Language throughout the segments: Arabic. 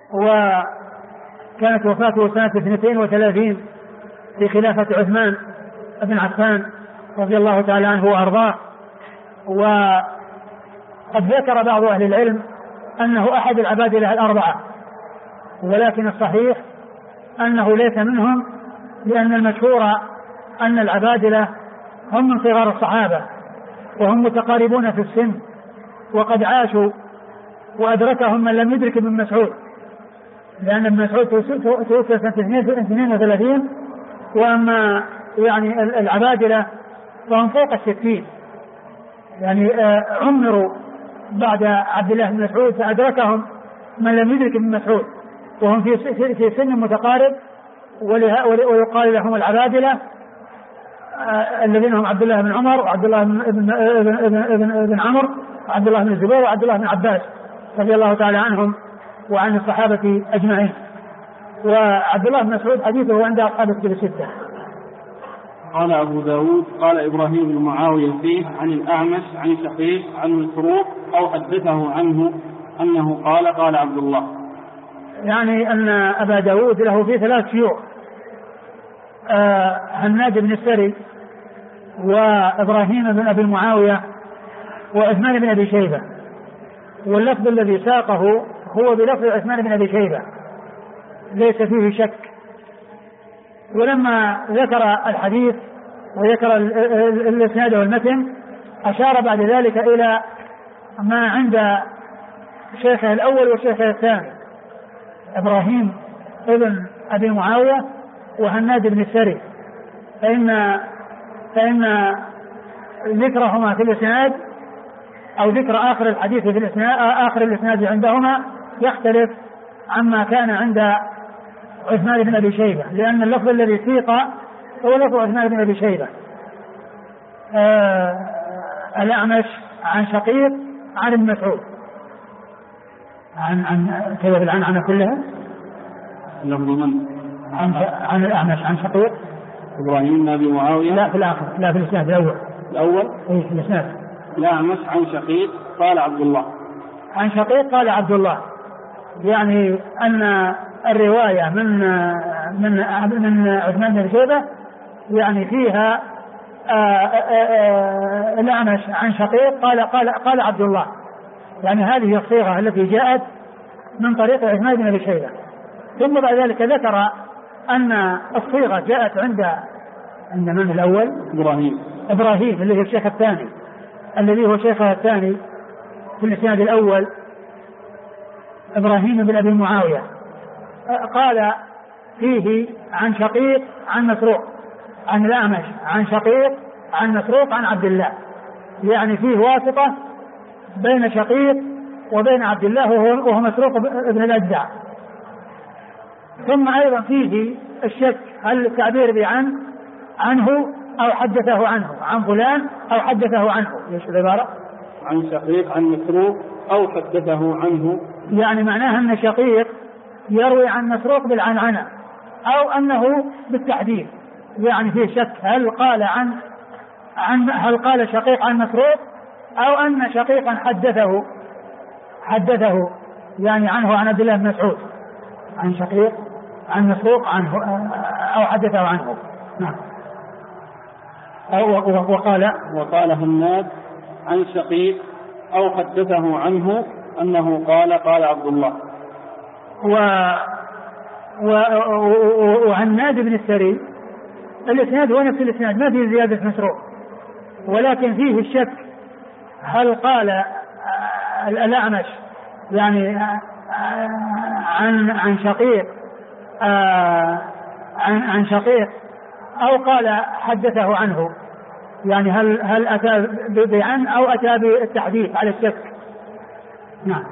وكانت وفاته سنة 32 في خلافة عثمان بن عفان رضي الله تعالى عنه وأرضاه. وقد ذكر بعض أهل العلم أنه أحد العبادلة الأربعة، ولكن الصحيح أنه ليس منهم، لأن المشهور أن العبادلة هم من صغار الصحابة وهم متقاربون في السن، وقد عاشوا وأدركهم من لم يدرك ابن مسعود، لأن ابن مسعود توفي سنة 32، وأما يعني العبادلة فهم فوق 60، يعني عمروا بعد عبد الله بن مسعود فأدركهم من لم يدرك ابن مسعود، وهم في سن متقارب، ويقال لهم العبادلة الذين هم عبد الله بن عمر وعبد الله بن عمرو وعبد الله بن الزبير وعبد الله بن عباس رضي الله تعالى عنهم وعن الصحابة أجمعين. وعبد الله بن مسعود حديثه عند أصحاب الكتب الستة. قال أبو داود قال إبراهيم بن معاوية فيه عن الأعمش عن شقيق عن مسروق أو حدثه عنه أنه قال عبد الله. يعني أن أبا داود له فيه 3 شيوخ، هناد بن السري وإبراهيم بن أبي معاوية وعثمان بن أبي شيبة، واللفظ الذي ساقه هو بلفظ عثمان بن أبي شيبة ليس فيه شك. ولما ذكر الحديث وذكر الإسناد والمتن أشار بعد ذلك إلى ما عند شيخه الأول وشيخه الثاني، إبراهيم ابن أبي معاوية وهناد بن السري، فإن ذكرهما في الإسناد أو ذكر آخر الحديث في الإسناد آخر الإسناد عندهما يختلف عما كان عند عثمان بن أبي شيبة، لأن اللفظ الذي سيق هو لفظ عثمان بن أبي شيبة. الأعمش عن شقيق عن ابن مسعود عن كذا بالعنعنة كلها عن الأعمش عن شقيق إبراهيم بن أبي معاوية لا في الآخر، لا في الإسناد الأول إيه في الإسناد الأعمش عن شقيق قال عبد الله، عن شقيق قال عبد الله، يعني أن الرواية من عثمان بن شيبة يعني فيها الأعمش عن شقيق قال عبد الله، يعني هذه الصيغة التي جاءت من طريق عثمان بن شيبة. ثم بعد ذلك ذكر أن الصيغة جاءت عند من الأول إبراهيم الذي هو الشيخ الثاني الذي هو شيخه الثاني في الإسناد الأول، إبراهيم بن أبي معاوية، قال فيه عن شقيق عن مسروق، عن الأعمش عن شقيق عن مسروق عن عبد الله، يعني فيه واسطة بين شقيق وبين عبد الله وهو مسروق ابن الأجدع. ثم أيضا فيه الشك هل التعبير عنه أو حدثه عنه، عن فلان أو حدثه عنه، ايش العبارة؟ عن شقيق عن مسروق أو حدثه عنه، يعني معناها أن شقيق يروي عن مسروق بالعنعنة أو أنه بالتحديد، يعني فيه شك هل قال شقيق عن مسروق أو أن شقيقا حدثه يعني عنه عن عبد الله بن مسعود، عن شقيق عن مسروق عنه أو حدثه عنه. نعم. وقال هناد عن شقيق أو حدثه عنه أنه قال عبد الله. وهناد بن السري الإسناد هو نفس الإسناد، ما فيه زيادة مسروق، ولكن فيه الشك هل قال الأعمش يعني عن شقيق عن شقيق أو قال حدثه عنه، يعني هل أتى بعن أو أتى بالتحديث على الشك. نعم.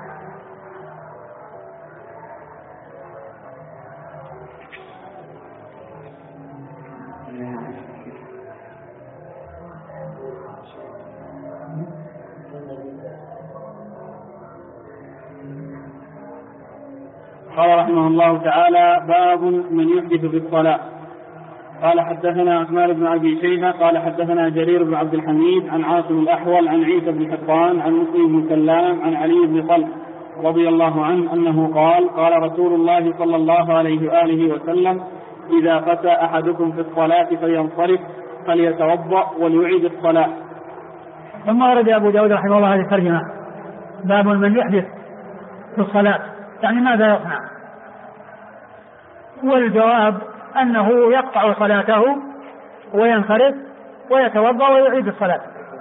قال رحمه الله تعالى: باب من يحدث في الصلاة. قال: حدثنا عثمان بن أبي شيبة قال حدثنا جرير بن عبد الحميد عن عاصم الأحول عن عيسى بن حطان عن مسلم بن سلام عن علي بن طلق رضي الله عنه أنه قال قال رسول الله صلى الله عليه وآله وسلم إذا فتى أحدكم في الصلاة فلينصرف فليتوضأ وليعيد الصلاة. ثم ورد أبو داود رحمه الله هذه الترجمة باب من يحدث في الصلاة، يعني ماذا يصنع؟ والجواب أنه يقطع صلاته وينصرف ويتوضأ ويعيد الصلاة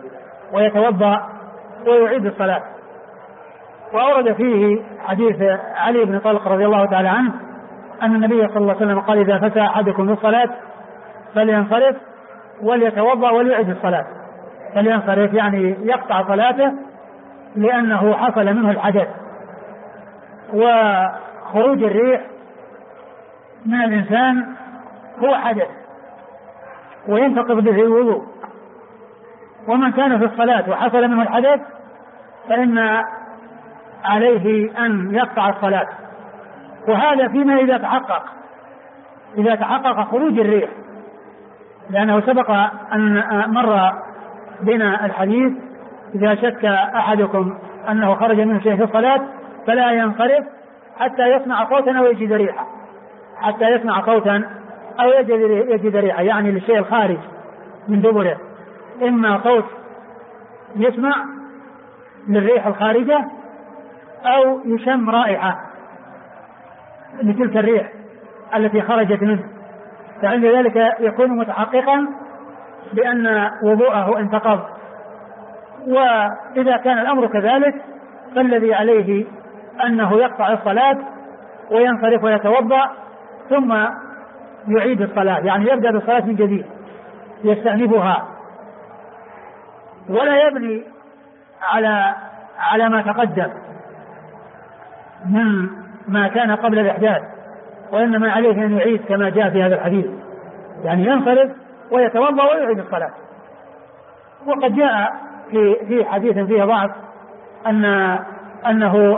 وأورد فيه حديث علي بن طلق رضي الله تعالى عنه أن النبي صلى الله عليه وسلم قال إذا فتى أحدكم في الصلاة فلينصرف وليتوضأ وليعيد الصلاة. فلينصرف يعني يقطع صلاته لأنه حصل منه الحدث، وخروج الريح من الإنسان هو حدث وينتقض به الوضوء، ومن كان في الصلاة وحصل منه الحدث فإن عليه أن يقطع الصلاة، وهذا فيما إذا تحقق خروج الريح، لأنه سبق أن مر بنا الحديث إذا شك أحدكم أنه خرج منه شيء في الصلاة فلا ينصرف حتى يسمع صوتا أو يجد ريحا، يعني للشيء الخارج من دبره، إما صوت يسمع للريح الخارجة أو يشم رائحة لتلك الريح التي خرجت منه، فعند ذلك يكون متحققا بأن وضوءه انتقض. وإذا كان الأمر كذلك فالذي عليه أنه يقطع الصلاة وينصرف ويتوضأ ثم يعيد الصلاة، يعني يبدأ بالصلاة من جديد يستأنفها، ولا يبني على ما تقدم من ما كان قبل الإحداث، وإنما عليه أن يعيد كما جاء في هذا الحديث، يعني ينصرف ويتوضأ ويعيد الصلاة. وقد جاء في حديث فيه ضعف أنه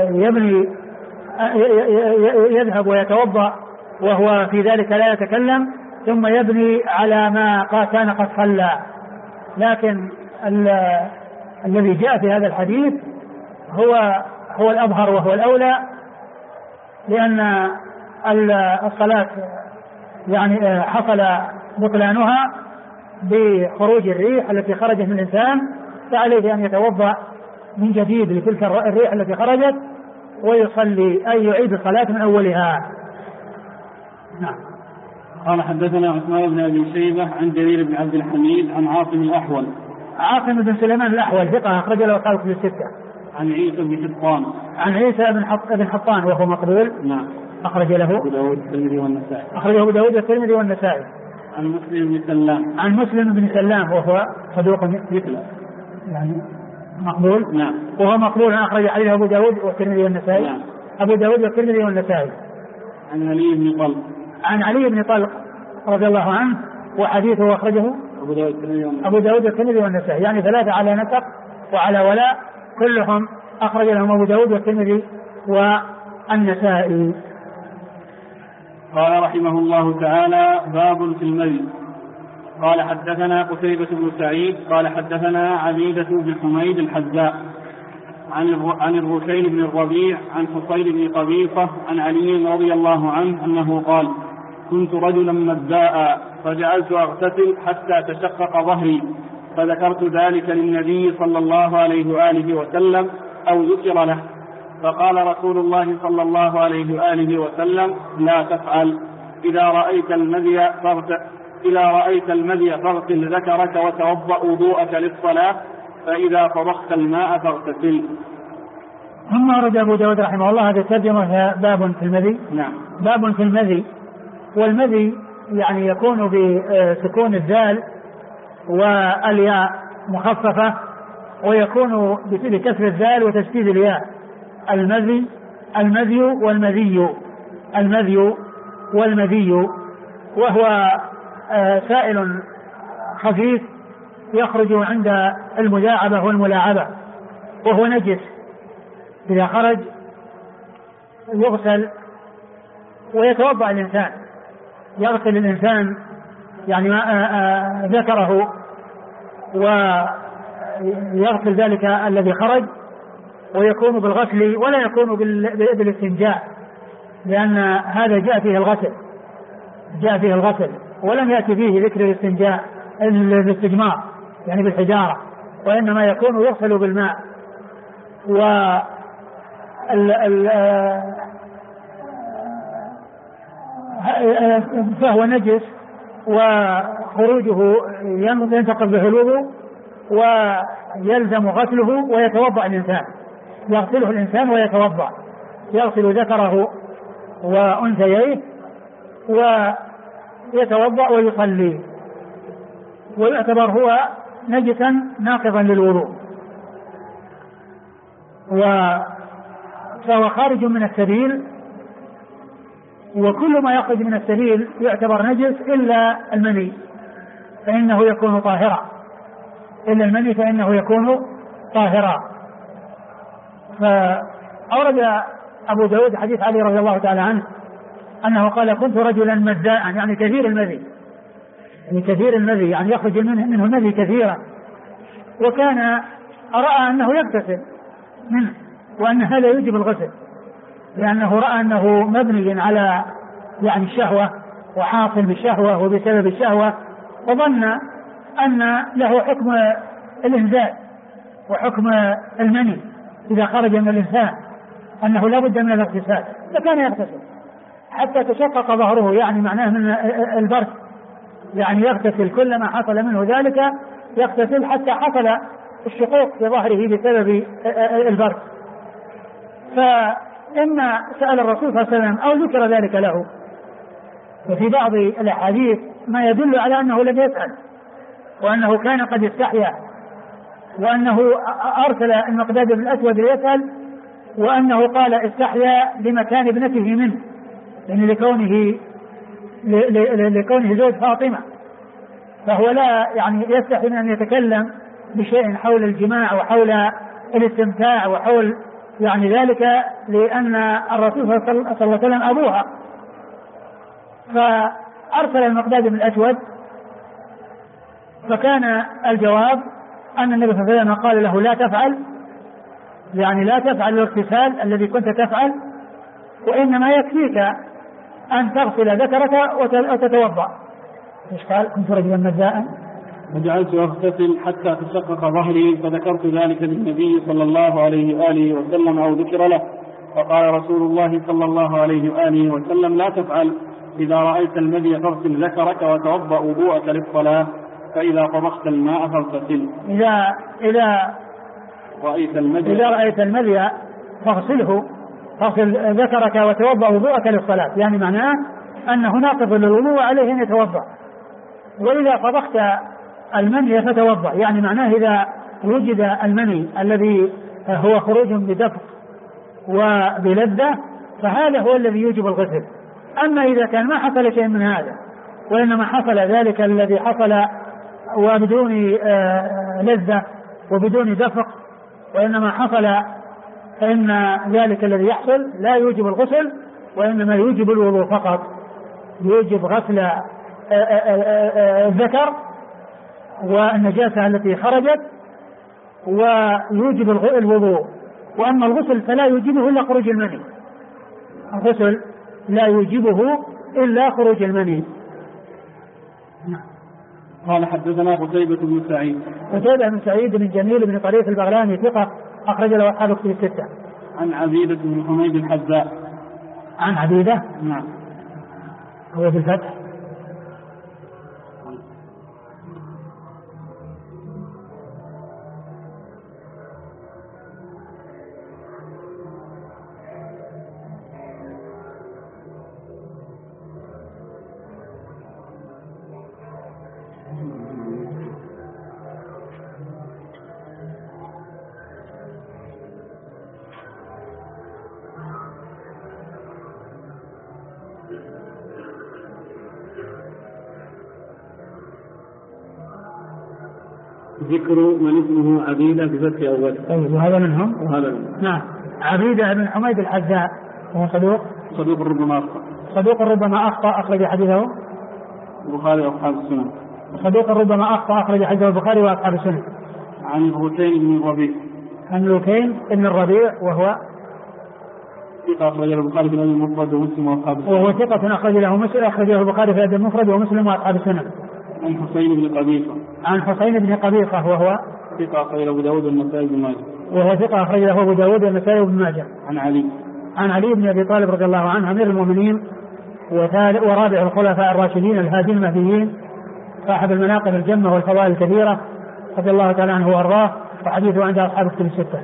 يذهب ويتوضأ وهو في ذلك لا يتكلم ثم يبني على ما كان قد صلى، لكن الذي جاء في هذا الحديث هو الأظهر وهو الأولى، لأن الصلاة يعني حصل بطلانها بخروج الريح التي خرجت من الإنسان، فعليه أن يتوضأ من جديد لتلك الريح التي خرجت ويصلي أي يعيد الصلاة من أولها. نعم. قال حدثنا عثمان بن أبي شيبة عن جرير بن عبد الحميد عن عاصم الأحول. عاصم بن سليمان الأحول ثقة أخرج له أصحاب الكتب الستة. عن عيسى بن حطان. عن عيسى بن حطان وهو مقبول. نعم. أخرج له أبو داود والترمذي والنسائي. أخرجه أبو داود والترمذي والنسائي. عن مسلم بن سلام. عن مسلم بن سلام وهو صدوق مثله يعني مقبول. نعم. وهو مقبول أخرج عليه أبو داود والترمذي والنسائي. نعم. أبو داود والترمذي والنسائي. عن علي بن طلق. عن علي بن طلق رضي الله عنه وحديثه أخرجه أبو داود والترمذي والنسائي، يعني ثلاثة على نسق وعلى ولاء كلهم أخرج لهم أبو داود والترمذي والنسائي. قال رحمه الله تعالى باب في المذي. قال حدثنا قتيبة بن سعيد قال حدثنا عبيدة بن حميد الحذاء عن الرشيد بن الربيع عن حصين بن قبيصة عن علي رضي الله عنه أنه قال كنت رجلا مذاء فجعلت أغتسل حتى تشقق ظهري، فذكرت ذلك للنبي صلى الله عليه وآله وسلم أو ذكر له، فقال رسول الله صلى الله عليه وآله وسلم لا تفعل، إذا رأيت المذي فاغسل ذكرك وتوضأ وضوءك للصلاة، فإذا طبخت الماء فاغتسل. ثم أورد أبو داود رحمه الله هذه الترجمة باب في المذي. نعم. باب في المذي، والمذي يعني يكون بسكون الذال والياء مخففة، ويكون بكسر الذال وتشديد الياء. المذي والمذي وهو سائل خفيف يخرج عند المداعبة والملاعبة، وهو نجس، إذا خرج يغسل ويتوضأ الإنسان، يغسل الإنسان يعني ذكره ويغسل ذلك الذي خرج ويكون بالغسل ولا يكون بالاستنجاء، لأن هذا جاء فيه الغسل ولم يأتي فيه ذكر الاستنجاء الاستجمار يعني بالحجارة، وإنما يكون يغسل بالماء. فهو نجس وخروجه ينتقض به الوضوء ويلزم غسله ويتوضأ الإنسان، يغسله الإنسان ويتوضأ، يغسل ذكره وأنثييه ويتوضأ ويصلي، ويعتبر هو نجسا ناقضا للوضوء، فهو خارج من السبيل، وكل ما يخرج من السبيل يعتبر نجس إلا المني فإنه يكون طاهرا، إلا المني فإنه يكون طاهرا. فأورد أبو داود حديث علي رضي الله تعالى عنه أنه قال كنت رجلا مذاء يعني كثير المذي يعني يخرج منه المذي كثيرا، وكان رأى أنه يغتسل منه وأن هذا يجب الغسل، لأنه رأى أنه مبني على يعني الشهوة وحاصل بالشهوة وبسبب الشهوة، وظن أن له حكم الإنزال وحكم المني إذا خرج من الإنسان أنه لا بد من الاغتسال، فكان يغتسل حتى تشقق ظهره، يعني معناه من البرد، يعني يغتسل كلما حصل منه ذلك يغتسل حتى حصل الشقوق في ظهره بسبب البرد. فإن سأل الرسول صلى الله عليه وسلم أو ذكر ذلك له، وفي بعض الأحاديث ما يدل على أنه لم يسأل وأنه كان قد استحيا، وأنه أرسل المقداد بن الأسود ليسأل، وأنه قال استحيا لمكان ابنته منه، يعني لكونه زوج فاطمة، فهو لا يعني يستحي من أن يتكلم بشيء حول الجماع وحول الاستمتاع وحول يعني ذلك، لأن الرسول صلى الله عليه وسلم أبوها. فأرسل المقداد بن الأسود، فكان الجواب أن النبي صلى الله عليه وسلم قال له لا تفعل، يعني لا تفعل الاغتسال الذي كنت تفعل، وإنما يكفيك أن تغسل ذكرك وتتوضأ. إيش قال؟ كنت رجلا مذاء وجعلت أغتسل حتى تشقق ظهري، فذكرت ذلك للنبي صلى الله عليه وآله وسلم أو ذكر له، فقال رسول الله صلى الله عليه وآله وسلم لا تفعل، إذا رأيت المذي فاغسل ذكرك وتوضأ وضوءك للصلاة، فإذا طبخت الماء فاغتسل. إذا رأيت المذي فاغسله، فاغسل ذكرك وتوضأ وضوءك للصلاة، يعني معناه أنه ناقض للوضوء عليه أن يتوضأ. وإذا طبخت المني فتوضأ، يعني معناه إذا وجد المني الذي هو خروج بدفق وبلذة فهذا هو الذي يوجب الغسل. أما إذا كان ما حصل شيء من هذا وإنما حصل ذلك الذي حصل وبدون لذة وبدون دفق وإنما حصل، فإن ذلك الذي يحصل لا يوجب الغسل وإنما يوجب الوضوء فقط، يوجب غسل الذكر والنجاسة التي خرجت ويوجب الوضوء. وأما الغسل فلا يوجبه إلا خروج المني، الغسل لا يوجبه إلا خروج المني. قال حدثنا قتيبة بن سعيد بن جميل بن طريف البغلاني ثقة أخرج له أصحاب كتب الستة. عن عبيدة بن حميد الحذاء. عن عبيدة؟ نعم. هو بالفتح. ذكر من اسمه عبيدة بفتح أول. طيب وهذا منهم؟ وهذا منهم. نعم. عبيدة بن حميد الحذاء وهو صدوق ربما أخطأ أخرج حديثه البخاري وأصحاب السنن. صدوق ربما أخطأ أخرج حديثه البخاري وأصحاب السنن. عن حسين بن الربيع. عن لوكين بن الربيع وهو ثقة أخرجه البخاري في الأدب المفرد ومسلم وأصحاب السنن. وهو ثقة أخرجه البخاري في الأدب المفرد ومسلم وأصحاب السنن. عن حسين بن قبيصة. عن حسين بن قبيصة وهو ثقة أخرجه أبو داود والنسائي بن ماجه. وهو ثقة أخرجه أبو داود والنسائي بن ماجه. عن علي بن أبي طالب رضي الله عنه أمير المؤمنين ورابع الخلفاء الراشدين الهادين المهديين صاحب المناقب الجمة والفضائل الكبيرة رضي الله تعالى عنه وأرضاه وحديثه عند أصحاب الكتب الستة.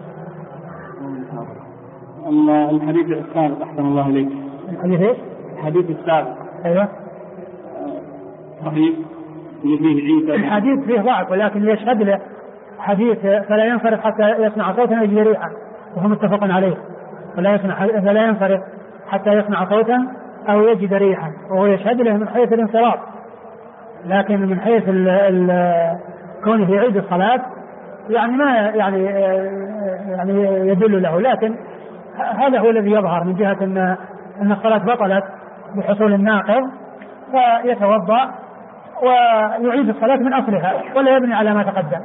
الحديث السابق أحسن الله إليك. الحديث إيش؟ الحديث السابق. أيوة. صحيح. الحديث فيه ضعف ولكن يشهد له حديث فلا ينصرف حتى يسمع صوتا يجد ريحا وهو متفق عليه. فلا ينصرف حتى يسمع صوتا أو يجد ريحا وهو يشهد له من حيث الانصراف، لكن من حيث كونه يعيد الصلاة يعني ما يعني يدل له، لكن هذا هو الذي يظهر من جهة أن الصلاة بطلت بحصول الناقض فيتوضأ ويعيد الصلاة من أصلها ولا يبني على ما تقدم،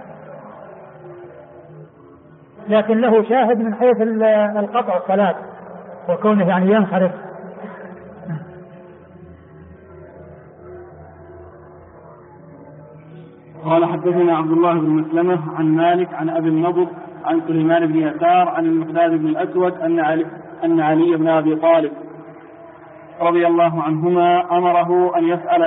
لكن له شاهد من حيث القطع الصلاة وكونه يعني ينصرف. قال حدثنا عبد الله بن مسلمة عن مالك عن أبي النضر عن سليمان بن يسار عن المقداد بن الأسود أن علي بن أبي طالب رضي الله عنهما أمره أن يسأل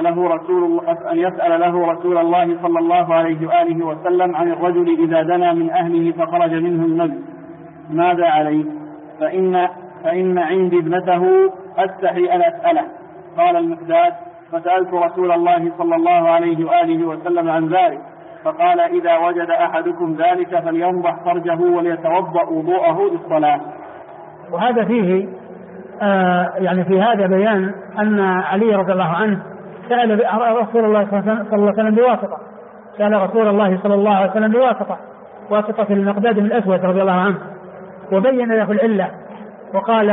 له رسول الله صلى الله عليه وآله وسلم عن الرجل إذا دنا من أهله فخرج منه المذي ماذا عليه؟ فإن عندي ابنته أستحي أن أسأله. قال المقداد فسألت رسول الله صلى الله عليه وآله وسلم عن ذلك فقال إذا وجد أحدكم ذلك فلينضح فرجه وليتوضأ وضوءه للصلاة. وهذا فيه يعني في هذا بيان أن علي رضي الله عنه سأل رسول الله صلى الله عليه وسلم بواسطة، سأل رسول الله صلى الله عليه وسلم واسطة المقداد بن الأسود رضي الله عنه وبين له العلة وقال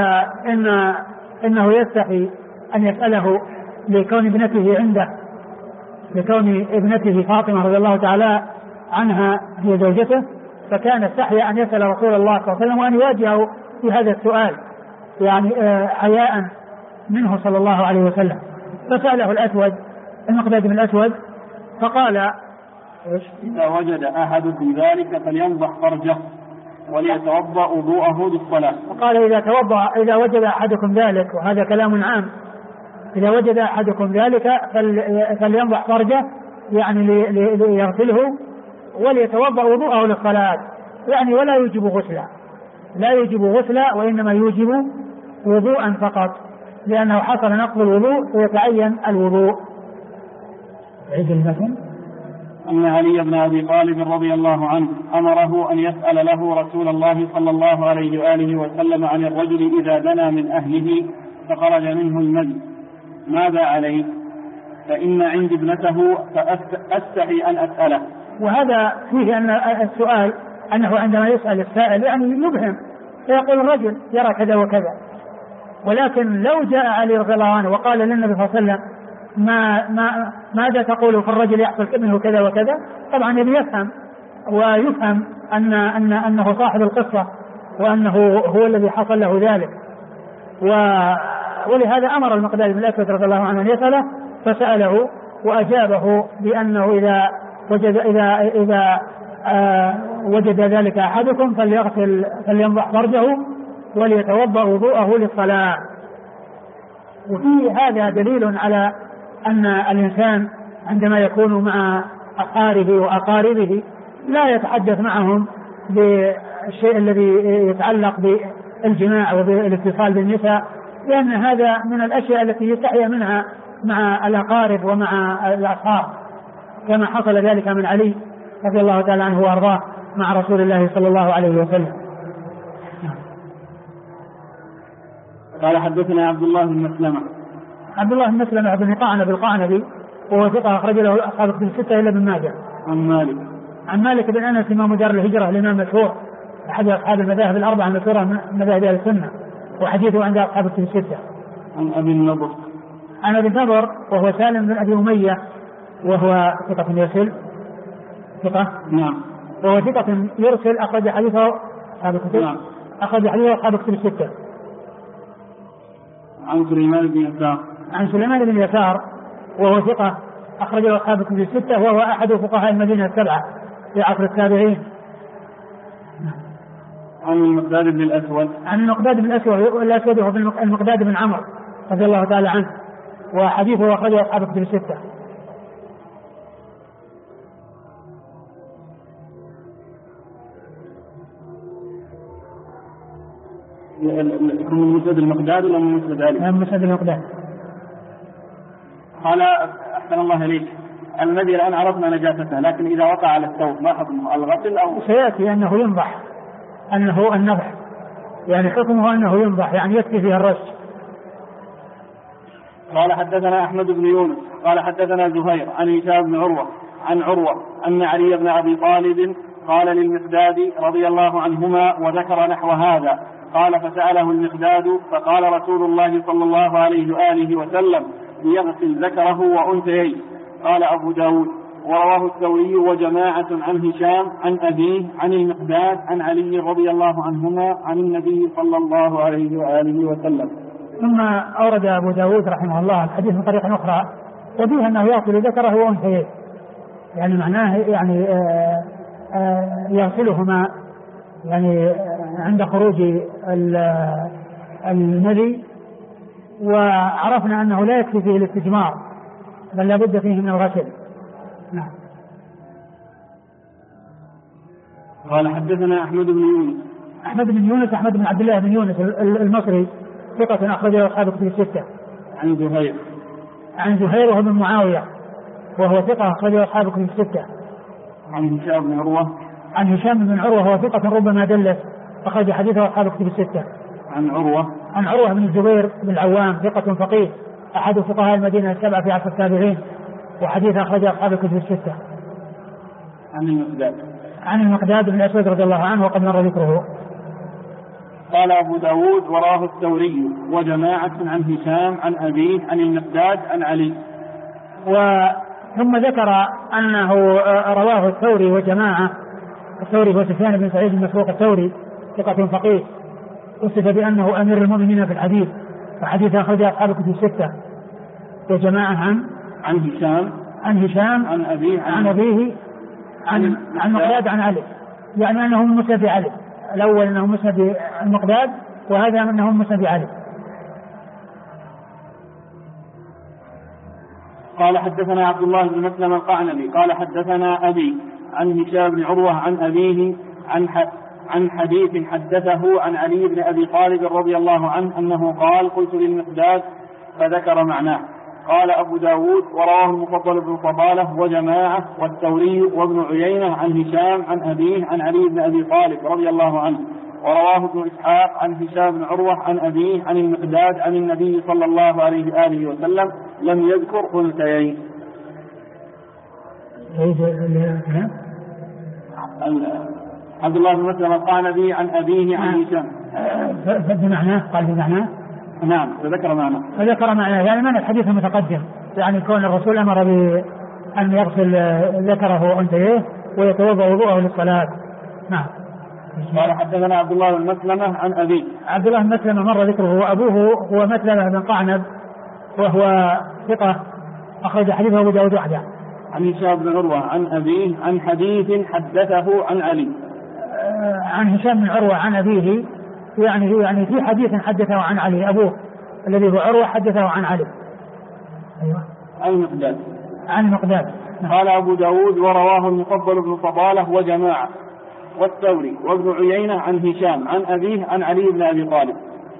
إنه يستحي أن يسأله لكون ابنته عنده، لكون ابنته فاطمة رضي الله تعالى عنها هي زوجته، فكان استحي أن يسأل رسول الله صلى الله عليه وسلم وأن يواجهه في هذا السؤال يعني حياء منه صلى الله عليه وسلم. فسأله الأسود المقداد بن الأسود فقال إذا وجد أحدكم ذلك فلينضح فرجه وليتوضأ وضوءه للصلاة. وقال إذا وجد أحدكم ذلك، وهذا كلام عام، إذا وجد أحدكم ذلك فلينضح فرجه يعني ليغسله وليتوضأ وضوءه للصلاة، يعني ولا يوجب غسلا، لا يوجب غسلا وإنما يوجب وضوءا فقط، لأنه حصل نقض الوضوء ويتعين الوضوء. عيد المثل أن علي بن أبي طالب رضي الله عنه أمره أن يسأل له رسول الله صلى الله عليه وآله وسلم عن الرجل إذا دنا من أهله فخرج منه المذي ماذا عليه؟ فإن عندي ابنته فأستحي أن أسأله. وهذا فيه أن السؤال أنه عندما يسأل السائل يعني يبهم، فيقول الرجل يرى كذا وكذا، ولكن لو جاء علي رضي الله عنه وقال للنبي صلى الله عليه وسلم ماذا تقول في الرجل يحصل منه كذا وكذا، طبعا يبي يفهم ويفهم أنه صاحب القصة وأنه هو الذي حصل له ذلك. ولهذا أمر المقداد بن الأسود رضي الله عنه أن يسأله، فسأله وأجابه بأنه إذا وجد ذلك أحدكم فلينضح فرجه وليتوضأ وضوءه للصلاة. وفي هذا دليل على أن الإنسان عندما يكون مع أقاربه وأقاربه لا يتحدث معهم بالشيء الذي يتعلق بالجماع وبالاتصال بالنساء، لأن هذا من الأشياء التي يستحي منها مع الأقارب ومع الأصحاب، كما حصل ذلك من علي رضي الله تعالى عنه وأرضاه مع رسول الله صلى الله عليه وسلم. قال حدثنا عبد الله بن مسلمة. عبد الله بن مسلمة بن قعنب القعنبي وهو ثقة أخرج له أصحاب الكتب الستة إلا ابن ماجه. عن مالك بن أنس إمام دار الهجرة الإمام مشهور أحد أصحاب المذاهب الأربعة المشهورة من مذاهب أهل السنة، وحديثه عند أصحاب الكتب الستة. عن أبي النضر. عن أبي النضر وهو سالم بن أبي أمية وهو ثقة يسل ثقة. نعم. وهو ثقة يرسل أخرج حديثه أصحاب الكتب أخرج حديثه أصحاب الكتب الستة. عن سليمان بن يسار. عن سليمان بن يسار وهو ثقة أخرجه أصحاب الكتب الستة وهو أحد فقهاء المدينة السبعة في عصر التابعين. عن المقداد بن الأسود. عن المقداد بن الأسود وهو المقداد بن عمرو رضي الله تعالى عنه وحديثه أخرجه أصحاب الكتب الستة. من مسند المقداد ولا من مسند ذلك؟ من مسند المقداد. قال أحسن الله إليك، الذي الآن عرفنا نجاسته، لكن إذا وقع على الثوب ما حكمه؟ الغسل أو سيأتي أنه ينضح، أنه النضح، يعني حكمه أنه ينضح، يعني يكفي فيه الرش. قال حدثنا أحمد بن يونس قال حدثنا زهير عن هشام بن عروة عن عروة أن علي بن أبي طالب قال للمقداد رضي الله عنهما وذكر نحو هذا. قال فسأله المقداد فقال رسول الله صلى الله عليه وآله وسلم ليغسل ذكره وأنثيه. قال أبو داود ورواه الثوري وجماعة عن هشام عن أبيه عن المقداد عن علي رضي الله عنهما عن النبي صلى الله عليه وآله وسلم. ثم أورد أبو داود رحمه الله الحديث من طريقة أخرى وفيه أنه يغسل ذكره وأنثيه، يعني معناه يعني يغسلهما يعني عند خروج المذي، وعرفنا أنه لا يكفي فيه الاستجمار بل لابد فيه من الغسل. نعم. قال حدثنا أحمد بن يونس. أحمد بن عبد الله بن يونس المصري ثقة أخرجه أصحاب الكتب الستة. عن زهير وهو بن معاوية وهو ثقة أخرجه أصحاب الكتب الستة. عن هشام بن عروة وهو ثقة ربما دلس أخرج حديثه أصحاب الكتب الستة. عن عروة بن الزبير بن العوام ثقة فقيه أحد فقهاء المدينة السبعة في عصر التابعين وحديث أخرجه أصحاب الكتب الستة. عن المقداد بن الأسود رضي الله عنه وقد مر ذكره. قال أبو داود وراه الثوري وجماعة عن هشام عن أبيه عن المقداد عن علي. ثم ذكر أنه رواه الثوري وجماعة. الثوري هو سفيان بن سعيد المسروق الثوري ثقة فقيه وصف بأنه أمير المؤمنين في الحديث وحديث أخرجه أصحاب الكتب الستة. وجماعة عن هشام عن أبيه عن المقداد عن علي، يعني أنه من مسند علي. الأول أنه مسند المقداد وهذا أنه مسند علي. قال حدثنا عبد الله بن مسلم القعنبي قال حدثنا أبي عن هشام بن عروة عن أبيه عن حديث حدثه عن علي بن أبي طالب رضي الله عنه أنه قال قلت للمقداد فذكر معناه. قال أبو داود وراه المفضل بن فضالة وجماعة والثوري وابن عيينة عن هشام عن أبيه عن علي بن أبي طالب رضي الله عنه. ورواه ابن إسحاق عن هشام بن عروة عن أبيه عن المقداد عن النبي صلى الله عليه وآله وسلم لم يذكر أنثيين. عبد الله بن مسلم القعنبي عن أبيه عن هشام. قال بمعناه. نعم فذكر معناه يعني من الحديث المتقدم، يعني كون الرسول أمر بأن يغسل ذكره وأنثيه ويتوضأ وضوءه للصلاة. نعم. قال حدثنا عبد الله بن مسلمة عن أبيه. عبد الله بن مسلمة مر ذكره وأبوه هو مسلمة بن قعنب وهو ثقة أخرج حديثه أبو داود وحده. عن هشام بن عروة عن أبيه عن حديث حدثه عن علي. عن هشام بن عروة عن أبيه يعني في حديث حدثه عن علي، أبوه الذي هو عروة حدثه عن علي. أيوة. عن المقداد. قال أبو داود ورواه المفضل بن فضالة وجماعة والثوري وابن عيينة عن هشام عن أبيه عن علي بن أبي طالب.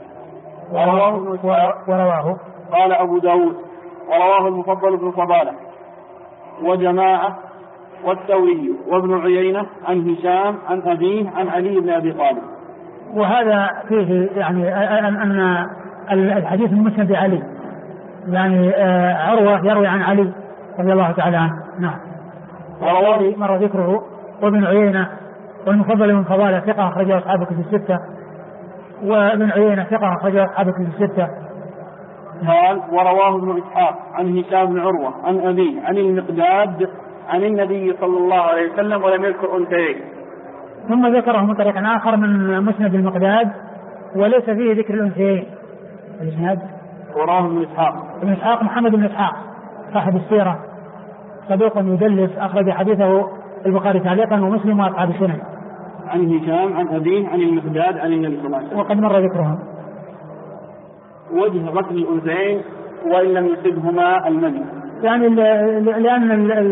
ورواه قال أبو داود ورواه المفضل بن فضالة وجماعة والثوري وابن عيينة عن هشام عن أبيه عن علي بن أبي طالب. وهذا فيه يعني أن الحديث من مسند علي، يعني عروة يروي عن علي رضي الله تعالى عنه. نعم. ورواه مر ذكره وابن عيينة والمفضل من فضالة ثقة أخرجه أصحاب الكتب الستة، وابن عيينة ثقة أخرجه أصحاب الكتب الستة. قال ورواه ابن إسحاق عن هشام بن عروة عن أبيه عن المقداد عن النبي صلى الله عليه وسلم ولم يذكر أنثيين. ثم ذكره من طريق آخر من مسند المقداد وليس فيه ذكر الأنثيين. الإسناد وراه ابن إسحاق محمد بن إسحاق صاحب السيرة صدوق يدلس أخرج حديثه البخاري تعليقا ومسلم وأصحاب السنن. عن هشام عن أبيه عن المقداد عن النبي صلى الله عليه وسلم وقد مر ذكرهم. وجه غسل الأنثيين وإن لم يصبهما المني، يعني لأن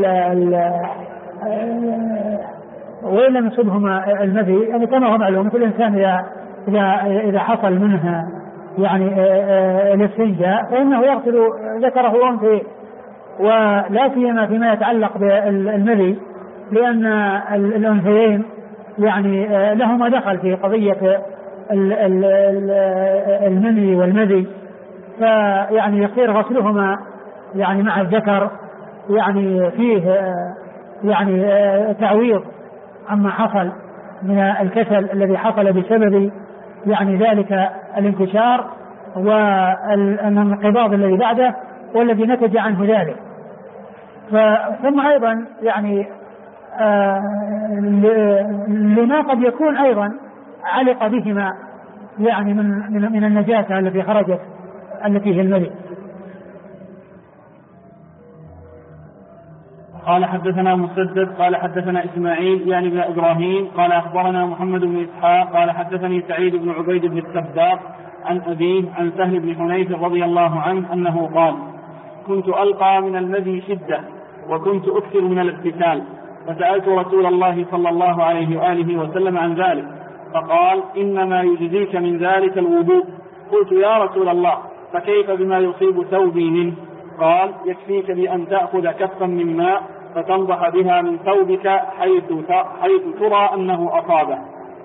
وإن لم يصبهما المذي يعني كما هو معلوم في الإنسان إذا حصل منها يعني الاستنجاء فإنه يغسل ذكره وأنثيه، ولا سيما فيما يتعلق بالمذي لأن الأنثيين يعني لهما دخل في قضية المني والمذي، فيعني يصير غسلهما يعني مع الذكر يعني فيه يعني تعويض عما حصل من الكسل الذي حصل بسبب يعني ذلك الانتشار والانقباض الذي بعده والذي نتج عنه ذلك. ثم أيضا يعني لما قد يكون أيضا علق بهما يعني من النجاسة التي خرجت التي هي المذي. قال حدثنا مسدد قال حدثنا إسماعيل يعني بن إبراهيم قال أخبرنا محمد بن إسحاق قال حدثني سعيد بن عبيد بن السباق عن أبيه عن سهل بن حنيف رضي الله عنه أنه قال: كنت ألقى من المذي شدة وكنت أكثر من الاغتسال، فسألت رسول الله صلى الله عليه وآله وسلم عن ذلك فقال: إنما يجزيك من ذلك الوضوء. قلت: يا رسول الله فكيف بما يصيب ثوبي منه؟ قال: يكفيك بأن تأخذ كفا من ماء فتنضح بها من ثوبك حيث ترى أنه أصابه.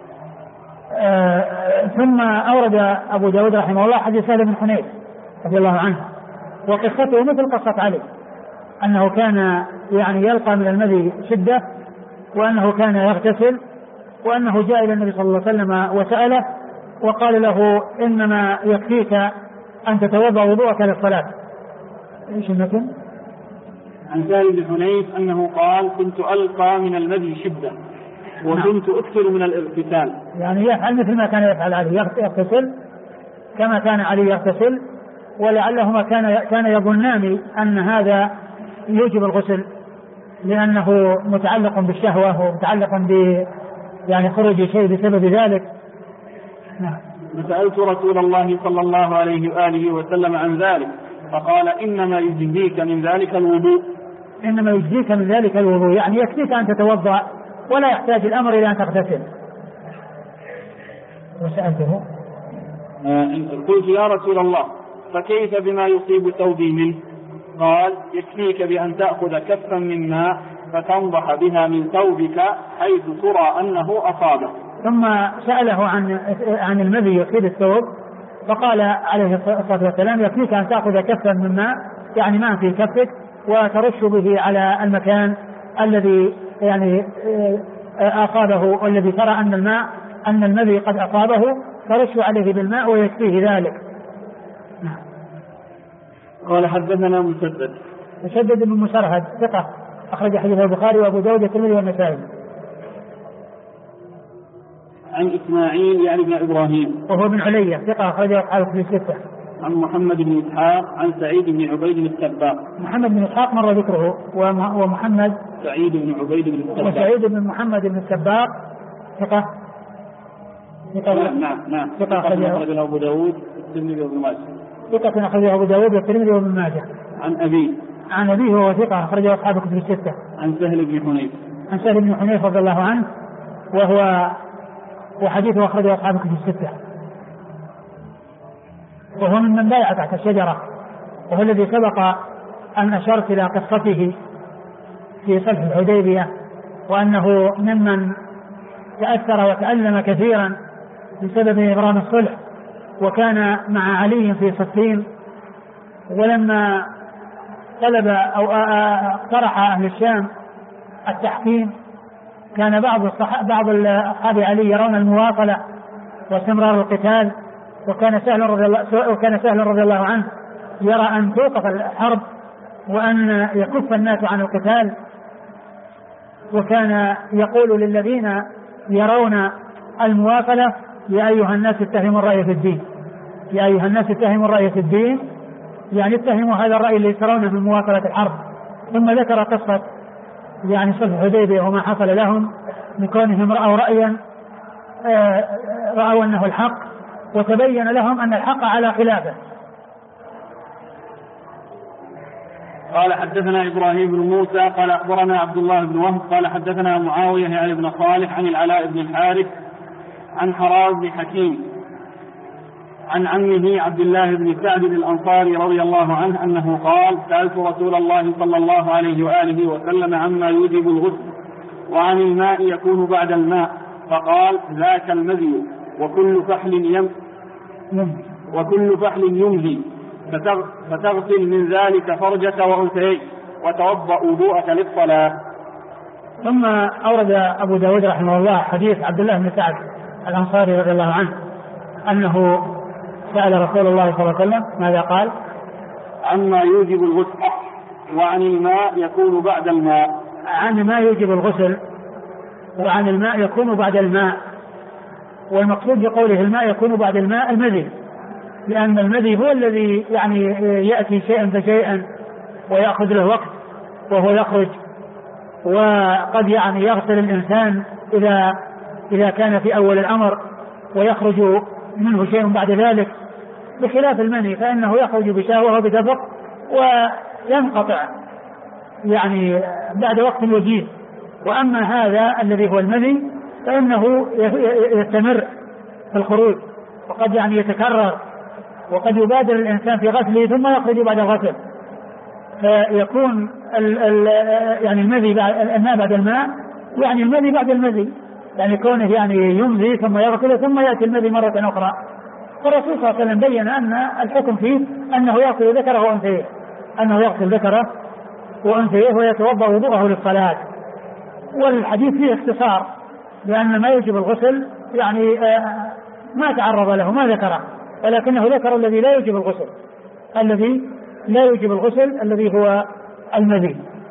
ثم أورد أبو داود رحمه الله حديث سهل بن حنيف رضي الله عنه، وقصته مثل قصة علي، أنه كان يعني يلقى من المذي شدة وأنه كان يغتسل وأنه جاء إلى النبي صلى الله عليه وسلم وسأله وقال له: إنما يكفيك أن تتوضأ وضوءك للصلاة. إيش المتن؟ عن سهل بن حنيف أنه قال: كنت ألقى من المذي شدة وكنت أكثر من الاغتسال. يعني يفعل مثل ما كان يفعل علي، يغتسل كما كان علي يغتسل، ولعلهما كان يظنان أن هذا يوجب الغسل لأنه متعلق بالشهوة ومتعلق يعني خروج شيء بسبب ذلك. فسألت رسول الله صلى الله عليه وآله وسلم عن ذلك فقال: إنما يجزيك من ذلك الوضوء. إنما يجزيك من ذلك الوضوء يعني يكفيك أن تتوضأ ولا يحتاج الأمر إلى أن تغتسل. وسألته قلت: يا رسول الله فكيف بما يصيب ثوبي منه؟ قال: يكفيك بأن تأخذ كفا من ماء فتنضح بها من ثوبك حيث ترى أنه أصابه. ثم سأله عن المذي يصيب الثوب فقال عليه الصلاة والسلام: يكفيك أن تأخذ كفا من ماء يعني ماء في كفك وترش به على المكان الذي يعني أصابه والذي ترى أن المذي قد أصابه، ترش عليه بالماء ويكفيه ذلك. قال حدثنا مسدد بن مسرهد ثقة أخرج حديث البخاري وأبو داود والترمذي والنسائي. عن إسماعيل يعني بن إبراهيم وهو بن علية ثقة أخرجه أصحاب الكتب الستة. عن محمد بن إسحاق عن سعيد بن عبيد بن السباق. محمد بن إسحاق مر ذكره ومحمد سعيد بن عبيد بن السباق وسعيد بن محمد بن السباق ثقة. نعم ثقة أخرجه أبو داود والترمذي وابن ماجه. ثقة أخرجه أبو داود والترمذي وابن ماجه. عن أبيه وهو ثقة أخرجه أصحاب الكتب الستة. عن سهل بن حنيف رضي الله عنه وحديثه أخرجه أصحاب الكتب الستة، وهو من بايع تحت الشجرة، وهو الذي سبق أن أشرت إلى قصته في صلح الحديبية، وأنه ممن تأثر وتألم كثيرا بسبب إبرام الصلح، وكان مع علي في صفين، ولما طلب أو اقترح أهل الشام التحكيم كان بعض أصحاب علي يرون المواصلة واستمرار القتال، وكان سهل رضي الله عنه يرى أن توقف الحرب وأن يكف الناس عن القتال، وكان يقول للذين يرون المواصلة: يا أيها الناس اتهموا الرأي في الدين، يا أيها الناس اتهموا الرأي في الدين، يعني اتهموا هذا الرأي اللي ترونه من مواصلة الحرب. ثم ذكر قصة يعني صلح الحديبية وما حصل لهم من كونهم رأوا رأيا رأوا أنه الحق، وتبين لهم أن الحق على خلافه. قال حدثنا إبراهيم بن موسى قال أخبرنا عبد الله بن وهب قال حدثنا معاوية يعني بن صالح عن العلاء بن الحارث عن حرام بن حكيم عن عمه عبد الله بن سعد الأنصاري رضي الله عنه أنه قال: سألت رسول الله صلى الله عليه وآله وسلم عما يوجب الغسل وعن الماء يكون بعد الماء، فقال: ذاك المذي وكل فحل يمهي فتغسل من ذلك فرجك وأنثيك وتوضأ وضوءك للصلاة. ثم أورد أبو داود رحمه الله حديث عبد الله بن سعد الأنصاري رضي الله عنه أنه سأل رسول الله صلى الله عليه وسلم ماذا قال؟ عما يوجب الغسل وعن الماء يكون بعد الماء. عن ما يوجب الغسل وعن الماء يكون بعد الماء، والمقصود بقوله الماء يكون بعد الماء المذي، لأن المذي هو الذي يعني يأتي شيئا فشيئا ويأخذ له وقت وهو يخرج، وقد يعني يغسل الإنسان إذا كان في أول الأمر ويخرج منه شيء بعد ذلك، بخلاف المني فإنه يخرج بشهوة وبدفق وينقطع يعني بعد وقت وجيز. وأما هذا الذي هو المني فإنه يستمر في الخروج، وقد يعني يتكرر، وقد يبادر الإنسان في غسله ثم يخرج بعد الغسل، فيكون يعني المذي الماء بعد الماء، يعني المذي بعد المذي، يعني كونه يعني يمضي ثم يغسل ثم يأتي المذي مرة أخرى. والرسول صلى الله عليه وسلم بين أن الحكم فيه أنه يغسل ذكره وأنثيه، أنه يغسل ذكره وأنثيه ويتوضأ وضوءه للصلاة. والحديث فيه اختصار، لأن ما يجب الغسل يعني ما تعرض له ما ذكره، ولكنه ذكر الذي لا يجب الغسل، الذي لا يجب الغسل الذي هو المذي.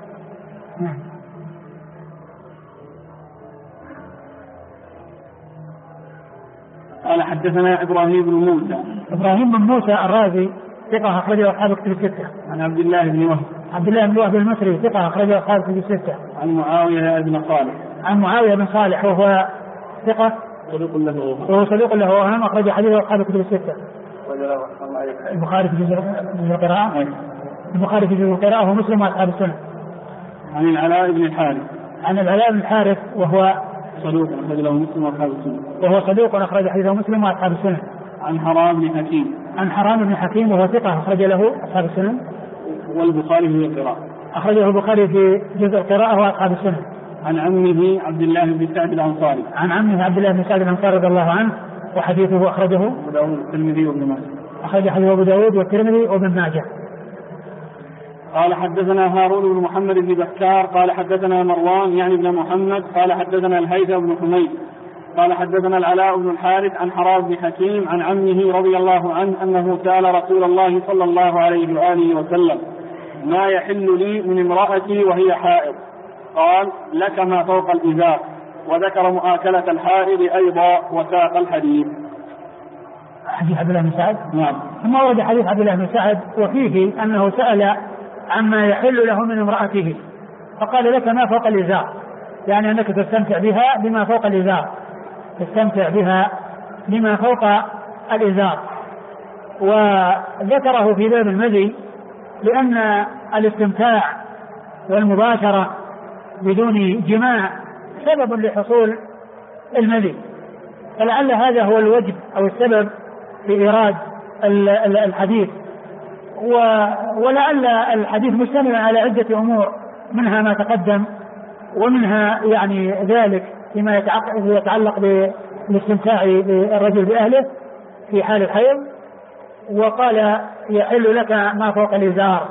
قال حدثنا إبراهيم بن موسى. إبراهيم بن موسى الرازي ثقة أخرجه أصحاب الكتب الستة. عن عبد الله بن وهب. عبد الله بن وهب المصري ثقة أخرجه أصحاب الكتب الستة. عن معاوية بن صالح. عن معاوية بن صالح وهو ثقة صدوق له أوهام. وهو صدوق له أوهام أخرج حديثه أصحاب الكتب الستة. البخاري في جزء القراءة. البخاري في جزء القراءة ومسلم وأصحاب السنة. عن العلاء بن الحارث. عن العلاء بن الحارث وهو صدوق أخرج له مسلم وأصحاب السنة. وهو صدوق أخرج حديثه مسلم وأصحاب السنة. عن حرام بن حكيم. عن حرام بن حكيم وهو ثقة أخرج له أصحاب السنة. والبخاري في القراءة. أخرجه البخاري في جزء القراءة وأصحاب السنة. عن عمه عبد الله بن سعد الأنصاري. عن عمه عبد الله بن سعد الأنصاري رضي الله عنه، وحديثه أخرجه أبو داود والترمذي وابن ماجه. أخرج حديث أبو داود والترمذي وابن ماجه. قال حدثنا هارون بن محمد بن بكار قال حدثنا مروان يعني بن محمد قال حدثنا الهيثم بن حميد قال حدثنا العلاء بن الحارث عن حرام بن حكيم عن عمه رضي الله عنه أنه سأل رسول الله صلى الله عليه وآله وسلم: ما يحل لي من امرأتي وهي حائض؟ قال: لك ما فوق الإزار. وذكر مؤاكلة الحائض أيضا وساق الحديث. حديث عبد الله بن سعد. نعم. ثم ورد حديث عبد الله بن سعد وفيه أنه سأل عما يحل له من امرأته فقال: لك ما فوق الإزار، يعني أنك تستمتع بها بما فوق الإزار، تستمتع بها بما فوق الإزار. وذكره في باب المذي لأن الاستمتاع والمباشرة بدون جماع سبب لحصول المذي، فلعل هذا هو الوجه أو السبب في إيراد الحديث. ولعل الحديث مشتمل على عدة أمور، منها ما تقدم ومنها يعني ذلك فيما يتعلق بالاستمتاع بالرجل بأهله في حال الحيض. وقال: يحل لك ما فوق الإزار.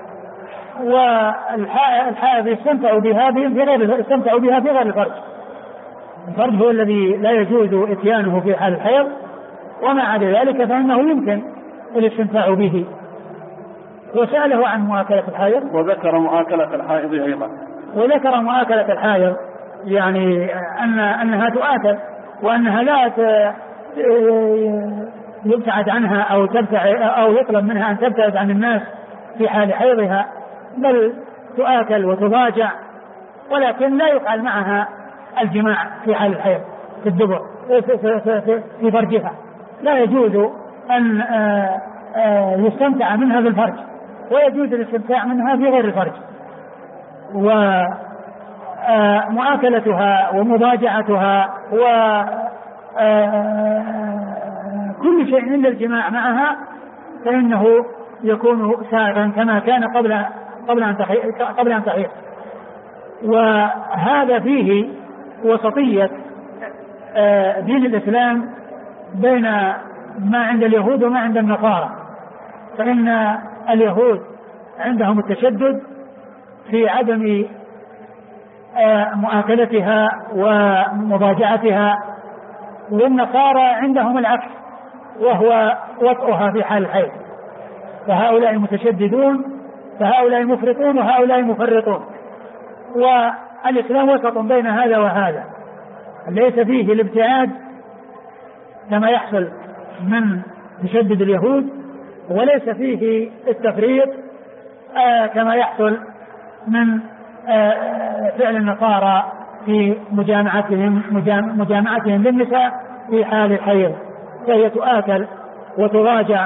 والحائض يستمتع بها في غير الفرج. الفرج هو الذي لا يجوز إتيانه في حال الحيض، وما عدا ذلك فإنه يمكن الاستمتاع به. وسأله عن مؤاكلة الحائض وذكر مؤاكلة الحائض أيضا. وذكر مؤاكلة الحائض يعني أنها تؤاكل وأنها لا يبتعد عنها أو يطلب منها أن تبتعد عن الناس في حال حيضها، بل تؤاكل وتضاجع، ولكن لا يفعل معها الجماع في حال الحيض في الدبر في فرجها، لا يجوز أن يستمتع منها بالفرج، ويجوز الاستمتاع منها في غير الفرج. ومؤاكلتها ومضاجعتها وكل شيء إلا الجماع معها فإنه يكون سائغا كما كان قبل أن تحيض. وهذا فيه وسطية دين الإسلام بين ما عند اليهود وما عند النصارى، فإن اليهود عندهم التشدد في عدم مؤاكلتها ومضاجعتها، والنصارى عندهم العكس وهو وطئها في حال الحيض، فهؤلاء متشددون فهؤلاء مفرطون وهؤلاء مفرطون. والإسلام وسط بين هذا وهذا، ليس فيه الابتعاد كما يحصل من تشدد اليهود، وليس فيه التفريط كما يحصل من فعل النصارى في مجامعتهم للنساء في حال الحيض، فهي تؤاكل وتراجع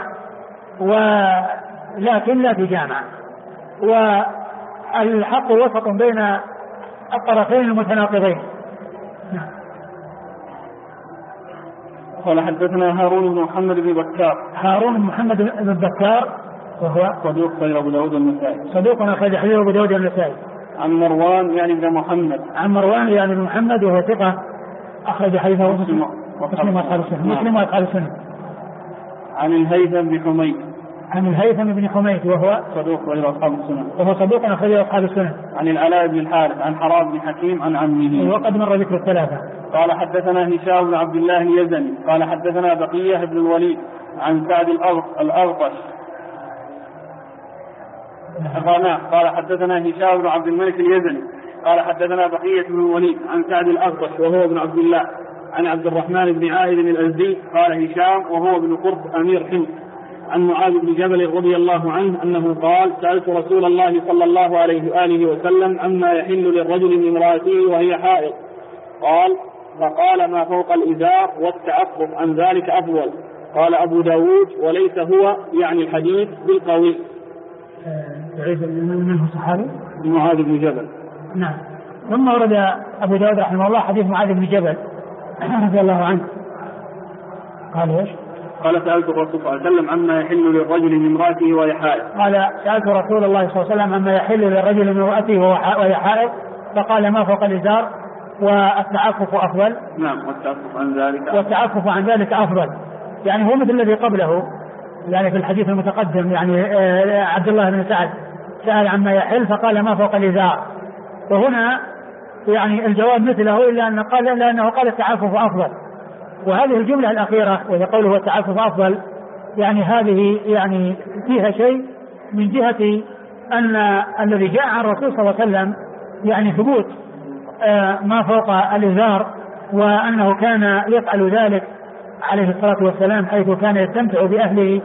ولكن لا تجامع. والحق وسط بين الطرفين المتناقضين. قال حدثنا هارون بن محمد بن بكار. هارون بن محمد بن بكار وهو صدوق خير أبو داود النسائي. صدوق أخرج حديثه أبو داود النسائي. عن مروان يعني بن محمد. عن مروان يعني بن محمد وهو ثقة أخرج حديثه مسلم وأصحاب السنة. عن الهيثم بن حميد. عن الهيثم بن حميد وهو صدوق غير أصحاب السنة. وهو صدوق أخرج أصحاب السنة. عن العلاء بن الحارث عن حرام بن حكيم عن عمه. وقد مر ذكر الثلاثة. قال حدثنا هشام بن عبد الله اليزني قال حدثنا بقية بن الوليد عن سعد الأغطش. قال حدثنا هشام بن عبد الملك اليزني قال حدثنا بقية بن الوليد عن سعد الأغطش وهو ابن عبد الله عن عبد الرحمن بن عائد الأزدي. قال هشام وهو ابن قرب أمير حمص عن معاذ بن جبل رضي الله عنه أنه قال سألت رسول الله صلى الله عليه وآله وسلم عما يحل للرجل من امرأته وهي حائض فقال ما فوق الإزار والتعفف عن ذلك أفضل. قال أبو داود وليس هو يعني الحديث بالقوي. منه صحابي معاذ بن جبل. نعم. ثم ورد أبو داود رحمه الله حديث معاذ بن جبل رضي الله عنه قال ايش؟ قال سألت الرسول صلى الله عليه وسلم عما يحل للرجل من امرأته وهي حائض. قال سألت رسول الله صلى الله عليه وسلم عما يحل للرجل من امرأته وهي حائض فقال ما فوق الإزار والتعفف أفضل. نعم والتعفف عن ذلك أفضل، يعني هو مثل الذي قبله يعني في الحديث المتقدم، يعني عبد الله بن سعد سأل عما يحل فقال ما فوق الإزار، وهنا يعني الجواب مثله إلا أنه قال التعفف أفضل. وهذه الجملة الأخيرة وهي قوله التعفف أفضل يعني هذه يعني فيها شيء من جهة أن الذي جاء عن الرسول صلى الله عليه وسلم يعني ثبوت ما فوق الإزار، وأنه كان يفعل ذلك عليه الصلاة والسلام حيث كان يستمتع بأهله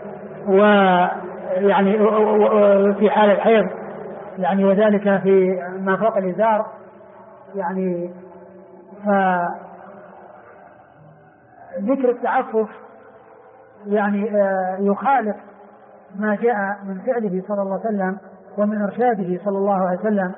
ويعني في حال الحيض يعني وذلك في ما فوق الإزار يعني. ذكر التعفف يعني يخالف ما جاء من فعله صلى الله عليه وسلم ومن إرشاده صلى الله عليه وسلم،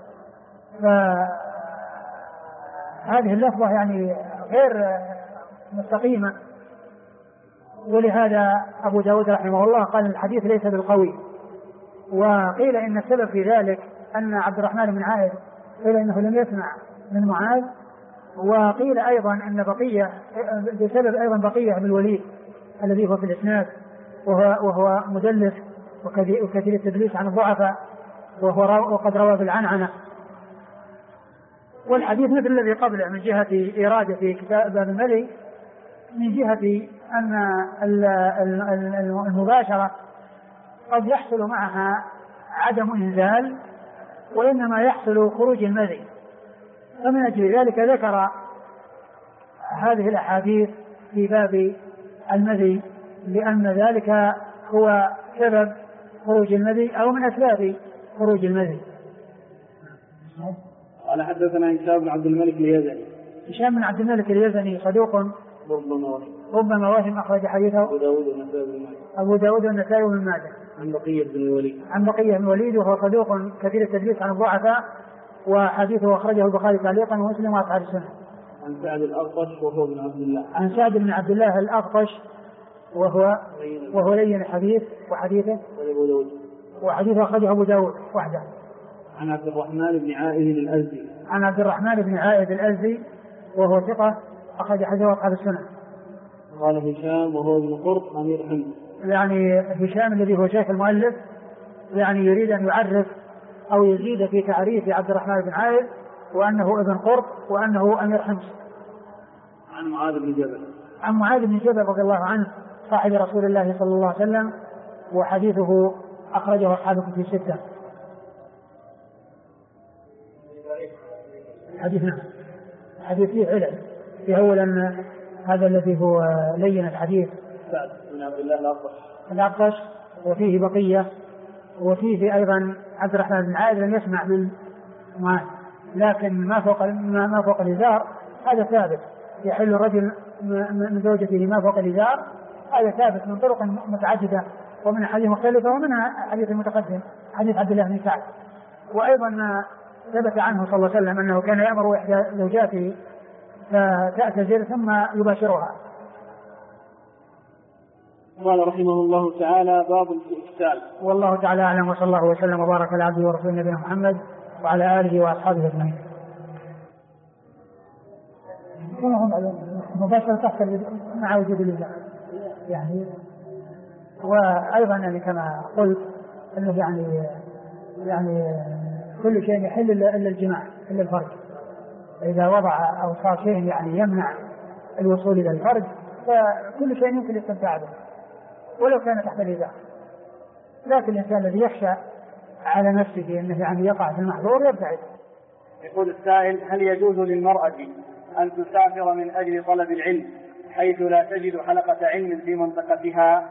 فهذه اللفظة يعني غير مستقيمة. ولهذا أبو داود رحمه الله قال الحديث ليس بالقوي. وقيل إن السبب في ذلك أن عبد الرحمن بن عائد قيل إنه لم يسمع من معاذ، وقيل أيضا أن بقية بسبب أيضا بقية بن الوليد الذي هو في الإسناد وهو مدلس وكثير التدليس عن الضعفاء وقد روى بالعنعنة. والحديث مثل الذي قبله من جهة إرادة في كتاب باب الملي، من جهة أن المباشرة قد يحصل معها عدم إنزال وإنما يحصل خروج المذي. فمن أجل ذلك ذكر هذه الأحاديث في باب المذي، لأن ذلك هو سبب خروج المذي أو من أسباب خروج المذي. قال حدثنا هشام بن عبد الملك اليزني. هشام بن عبد الملك اليزني صدوق ربما وهم، أخرج حديثه أبو داود والنسائي وابن ماجه. عن بقية بن الوليد وهو صدوق كثير التدليس عن الضعفاء، وحديثه أخرجه البخاري تعليقا ومسلم وأصحاب السنة. عن سعد الأغطش وهو بن عبد الله. عن سعد بن عبد الله الأغطش وهو لين الحديث، وحديثه أخرجه أبو داود وحده. عن عبد الرحمن بن عائذ الأزدي. عن عبد الرحمن بن عائذ الأزدي وهو ثقة أخرج حديثه أصحاب السنة. قال هشام وهو ابن قرط أمير حمص. يعني هشام الذي هو شيخ المؤلف يعني يريد أن يعرف أو يزيد في تعريف عبد الرحمن بن عائذ وأنه ابن قرط وأنه أمير حمص. عن معاذ بن جبل. عن معاذ بن جبل رضي الله عنه صاحب رسول الله صلى الله عليه وسلم، وحديثه أخرجه أصحابه في 6. حديث فيه علم. في أولا هذا الذي هو لين الحديث سعد بن عبد الله الأغطش، وفيه بقية، وفيه أيضا عبد الرحمن بن عائذ لم يسمع من معاذ، لكن ما فوق الإزار هذا ثابت. يحل الرجل من زوجته ما فوق الإزار، هذا ثابت من طرق متعددة ومن حديث مختلفة، ومنها حديث المتقدم حديث عبد الله بن سعد. وأيضا ما ثبت عنه صلى الله عليه وسلم أنه كان يأمر إحدى زوجاته فتعتذر ثم يباشرها. قال رحمه الله تعالى باب الاستئكسال. والله تعالى أعلم، وصلى الله وسلم وبارك على عبده ورسوله نبينا محمد وعلى آله وأصحابه أجمعين. مباشرة تحصل مع وجود الإزار يعني. وأيضا يعني كما قلت أنه يعني كل شيء يحل إلا الجماع إلا الفرج. إذا وضع أو صار شيء يعني يمنع الوصول إلى الفرج فكل شيء يمكن الاستمتاع به ولو كان تحت الإزار. لكن الإنسان الذي يخشى على نفسه أنه يعني يقع في المحظور يبتعد. يقول السائل: هل يجوز للمرأة أن تسافر من أجل طلب العلم حيث لا تجد حلقة علم في منطقتها؟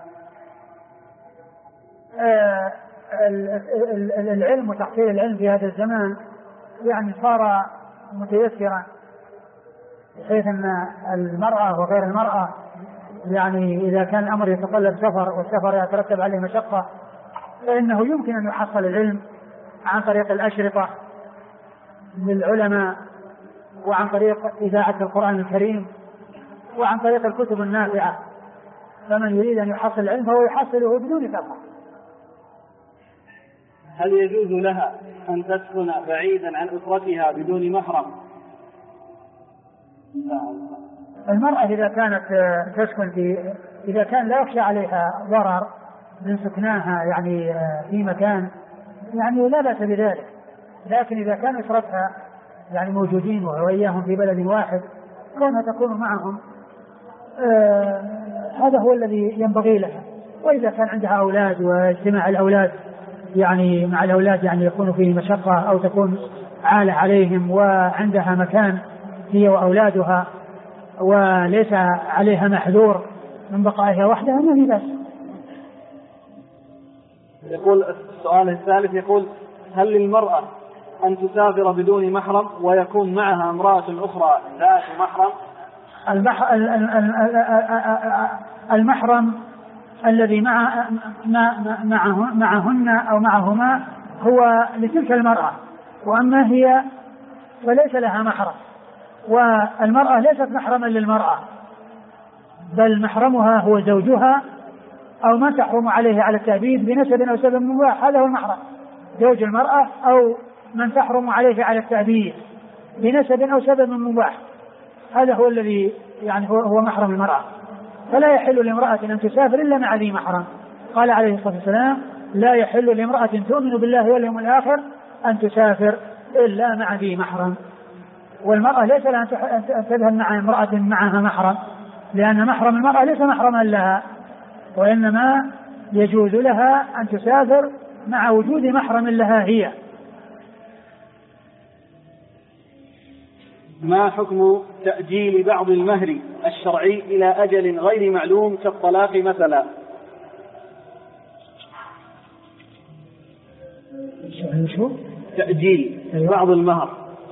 العلم وتحصيل العلم في هذا الزمان يعني صار متيسرا، بحيث أن المرأة وغير المرأة يعني إذا كان الأمر يتطلب سفر والسفر يترتب عليه مشقة فإنه يمكن أن يحصل العلم عن طريق الأشرطة للعلماء، وعن طريق إذاعة القرآن الكريم، وعن طريق الكتب النافعة. فمن يريد أن يحصل العلم فهو يحصله بدون سفر. هل يجوز لها أن تسكن بعيدا عن أسرتها بدون محرم؟ المرأة إذا كانت تسكن إذا كان لا يخشى عليها ضرر من سكناها يعني في مكان يعني لا بأس بذلك، لكن إذا كان أسرتها يعني موجودين وإياهم في بلد واحد كونها تكون معهم هذا هو الذي ينبغي لها. وإذا كان عندها أولاد واجتماع الأولاد يعني مع الأولاد يعني يكون فيه مشقة أو تكون عالة عليهم وعندها مكان هي وأولادها وليس عليها محذور من بقائها وحدها ما في بأس. يقول السؤال الثالث: يقول: هل للمرأة أن تسافر بدون محرم ويكون معها امرأة أخرى ذات محرم؟ المحرم الذي معهن أو معهما هو لتلك المرأة، وأما هي فليس لها محرم. والمرأة ليست محرما للمرأة، بل محرمها هو زوجها أو ما تحرم عليه على التأبيد بنسب أو سبب مباح، هذا هو المحرم، زوج المرأة أو من تحرم عليه على التأبيد بنسب أو سبب مباح، هذا هو الذي يعني هو محرم المرأة. فلا يحل لامرأة أن تسافر إلا مع ذي محرم. قال عليه الصلاة والسلام: لا يحل لامرأة تؤمن بالله واليوم الآخر أن تسافر إلا مع ذي محرم. والمرأة ليس لها أن تذهب مع امرأة معها محرم، لأن محرم المرأة ليس محرما لها، وإنما يجوز لها أن تسافر مع وجود محرم لها هي. ما حكم تأجيل بعض المهر الشرعي إلى أجل غير معلوم كالطلاق مثلا؟ تأجيل بعض المهر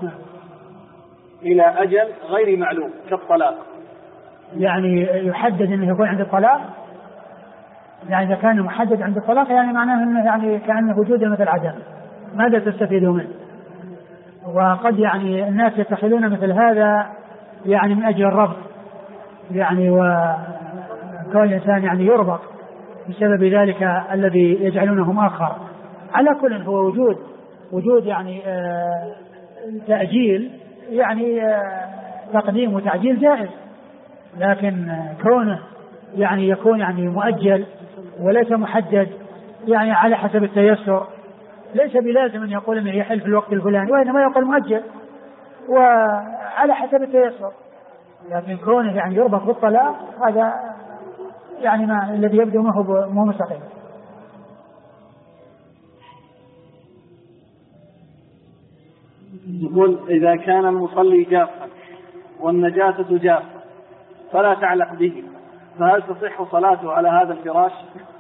إلى أجل غير معلوم كالطلاق، يعني يحدد أنه يكون عند الطلاق، يعني إذا كان محدد عند الطلاق يعني معناه أنه يعني كأنه وجوده مثل عدم، ماذا تستفيدوا منه؟ وقد يعني الناس يتخذون مثل هذا يعني من أجل الربط، يعني وكون الإنسان يعني يربط بسبب ذلك الذي يجعلونه مؤخر. على كل هو وجود يعني تأجيل، يعني تقديم وتعجيل جائز، لكن كونه يعني يكون يعني مؤجل وليس محدد يعني على حسب التيسر، ليس بلازم أن يقول أنه يحل في الوقت الفلاني، وإنما يقول مؤجل وعلى حسب التيسر. لكن كونه يعني يربط بالطلاق هذا يعني ما الذي يبدو ما هو مستقيم. يقول إذا كان المصلي جافا والنجاسة جافة فلا تعلق به، فهل تصح صلاته على هذا الفراش؟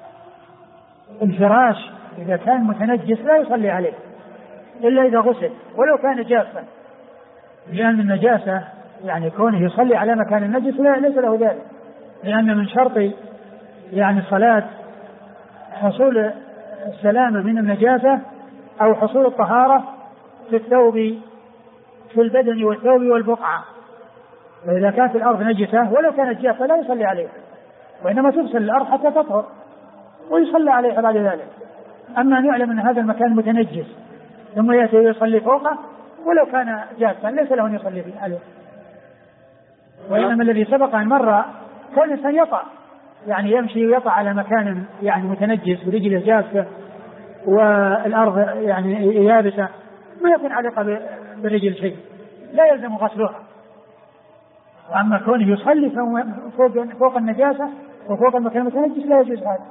الفراش إذا كان متنجس لا يصلي عليه إلا إذا غسل ولو كان جافا، لأن النجاسة يعني كونه يصلي على مكان النجس ليس له ذلك، لأن من شرط يعني صلاة حصول السلامة من النجاسة أو حصول الطهارة في الثوب، في البدن والثوب والبقعة. فإذا كانت الأرض نجسة ولو كانت جافة لا يصلي عليها، وإنما تغسل الأرض حتى تطهر ويصلي عليها بعد ذلك. أما أن يعلم أن هذا المكان متنجس ثم يأتي يصلي فوقه ولو كان جافا ليس له أن يصلي عليه. وإنما الذي سبق أن مر كان الإنسان يطأ، يعني يمشي ويطأ على مكان يعني متنجس برجله جافة والأرض يعني يابسة، ما يكون عليق بالرجل شيء، لا يلزم غسلها. وأما كونه يصلي فوق النجاسة وفوق المكان المتنجس لا يجوز هذا.